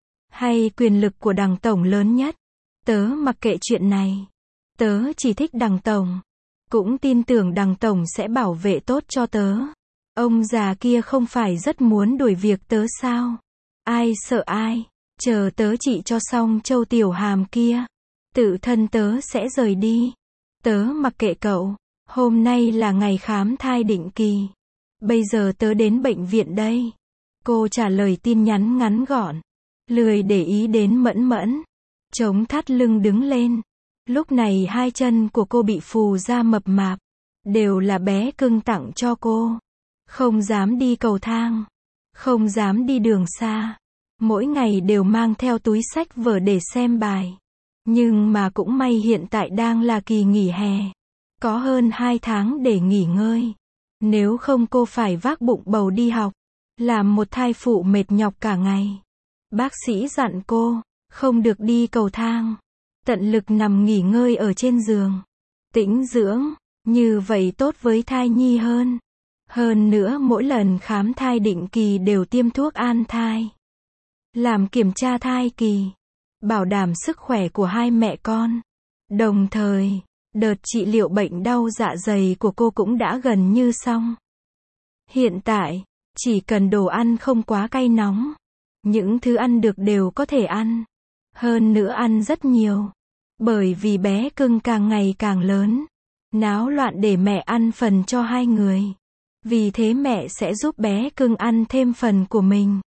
Hay quyền lực của Đằng Tổng lớn nhất? Tớ mặc kệ chuyện này. Tớ chỉ thích Đằng Tổng. Cũng tin tưởng Đằng Tổng sẽ bảo vệ tốt cho tớ. Ông già kia không phải rất muốn đuổi việc tớ sao? Ai sợ ai? Chờ tớ trị cho xong Châu Tiểu Hàm kia. Tự thân tớ sẽ rời đi. Tớ mặc kệ cậu. Hôm nay là ngày khám thai định kỳ. Bây giờ tớ đến bệnh viện đây. Cô trả lời tin nhắn ngắn gọn. Lười để ý đến Mẫn Mẫn. Chống thắt lưng đứng lên. Lúc này hai chân của cô bị phù ra mập mạp. Đều là bé cưng tặng cho cô. Không dám đi cầu thang. Không dám đi đường xa. Mỗi ngày đều mang theo túi sách vở để xem bài. Nhưng mà cũng may hiện tại đang là kỳ nghỉ hè. Có hơn hai tháng để nghỉ ngơi. Nếu không cô phải vác bụng bầu đi học. Làm một thai phụ mệt nhọc cả ngày. Bác sĩ dặn cô, không được đi cầu thang. Tận lực nằm nghỉ ngơi ở trên giường. Tĩnh dưỡng, như vậy tốt với thai nhi hơn. Hơn nữa mỗi lần khám thai định kỳ đều tiêm thuốc an thai. Làm kiểm tra thai kỳ. Bảo đảm sức khỏe của hai mẹ con. Đồng thời, đợt trị liệu bệnh đau dạ dày của cô cũng đã gần như xong. Hiện tại, chỉ cần đồ ăn không quá cay nóng. Những thứ ăn được đều có thể ăn. Hơn nữa ăn rất nhiều. Bởi vì bé cưng càng ngày càng lớn. Náo loạn để mẹ ăn phần cho hai người. Vì thế mẹ sẽ giúp bé cưng ăn thêm phần của mình.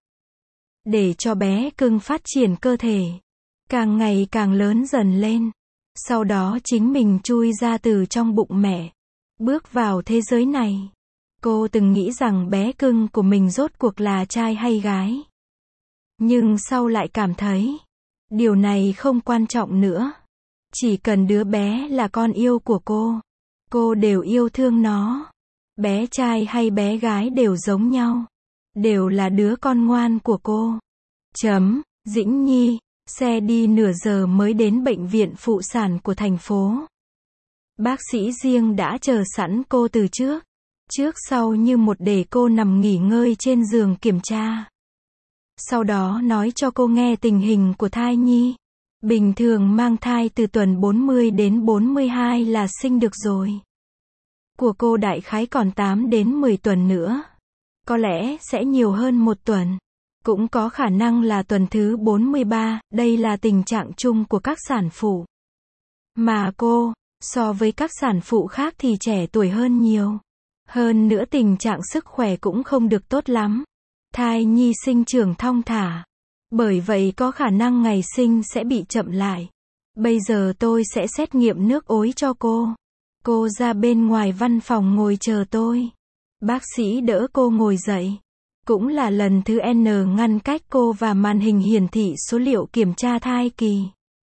Để cho bé cưng phát triển cơ thể. Càng ngày càng lớn dần lên. Sau đó chính mình chui ra từ trong bụng mẹ. Bước vào thế giới này. Cô từng nghĩ rằng bé cưng của mình rốt cuộc là trai hay gái. Nhưng sau lại cảm thấy. Điều này không quan trọng nữa. Chỉ cần đứa bé là con yêu của cô. Cô đều yêu thương nó. Bé trai hay bé gái đều giống nhau. Đều là đứa con ngoan của cô. Chấm, Dĩnh Nhi. Xe đi nửa giờ mới đến bệnh viện phụ sản của thành phố. Bác sĩ riêng đã chờ sẵn cô từ trước. Trước sau như một để cô nằm nghỉ ngơi trên giường kiểm tra. Sau đó nói cho cô nghe tình hình của thai nhi. Bình thường mang thai từ tuần bốn mươi đến bốn mươi hai là sinh được rồi. Của cô đại khái còn tám đến mười tuần nữa. Có lẽ sẽ nhiều hơn một tuần. Cũng có khả năng là tuần thứ bốn mươi ba, đây là tình trạng chung của các sản phụ. Mà cô, so với các sản phụ khác thì trẻ tuổi hơn nhiều. Hơn nữa tình trạng sức khỏe cũng không được tốt lắm. Thai nhi sinh trưởng thong thả. Bởi vậy có khả năng ngày sinh sẽ bị chậm lại. Bây giờ tôi sẽ xét nghiệm nước ối cho cô. Cô ra bên ngoài văn phòng ngồi chờ tôi. Bác sĩ đỡ cô ngồi dậy. Cũng là lần thứ N ngăn cách cô và màn hình hiển thị số liệu kiểm tra thai kỳ.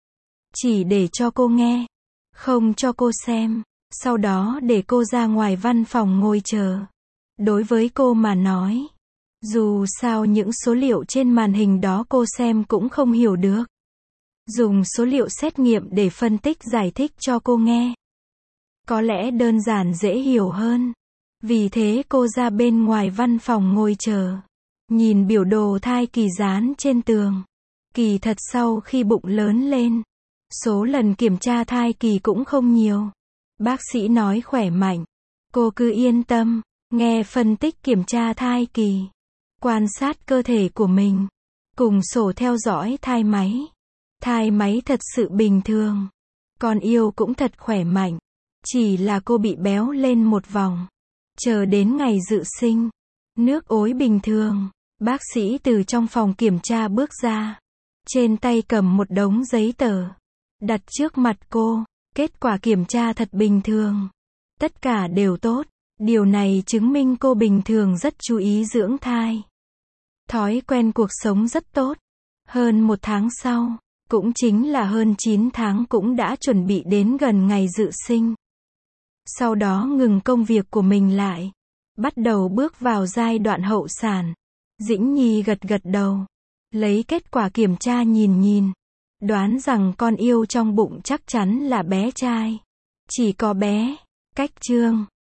Chỉ để cho cô nghe. Không cho cô xem. Sau đó để cô ra ngoài văn phòng ngồi chờ. Đối với cô mà nói, dù sao những số liệu trên màn hình đó cô xem cũng không hiểu được. Dùng số liệu xét nghiệm để phân tích giải thích cho cô nghe. Có lẽ đơn giản dễ hiểu hơn. Vì thế cô ra bên ngoài văn phòng ngồi chờ. Nhìn biểu đồ thai kỳ dán trên tường. Kỳ thật sau khi bụng lớn lên, số lần kiểm tra thai kỳ cũng không nhiều. Bác sĩ nói khỏe mạnh. Cô cứ yên tâm, nghe phân tích kiểm tra thai kỳ. Quan sát cơ thể của mình. Cùng sổ theo dõi thai máy. Thai máy thật sự bình thường. Con yêu cũng thật khỏe mạnh. Chỉ là cô bị béo lên một vòng. Chờ đến ngày dự sinh. Nước ối bình thường. Bác sĩ từ trong phòng kiểm tra bước ra. Trên tay cầm một đống giấy tờ. Đặt trước mặt cô. Kết quả kiểm tra thật bình thường. Tất cả đều tốt. Điều này chứng minh cô bình thường rất chú ý dưỡng thai. Thói quen cuộc sống rất tốt. Hơn một tháng sau, cũng chính là hơn chín tháng cũng đã chuẩn bị đến gần ngày dự sinh. Sau đó ngừng công việc của mình lại. Bắt đầu bước vào giai đoạn hậu sản. Dĩnh Nhi gật gật đầu. Lấy kết quả kiểm tra nhìn nhìn. Đoán rằng con yêu trong bụng chắc chắn là bé trai. Chỉ có bé. Cách chương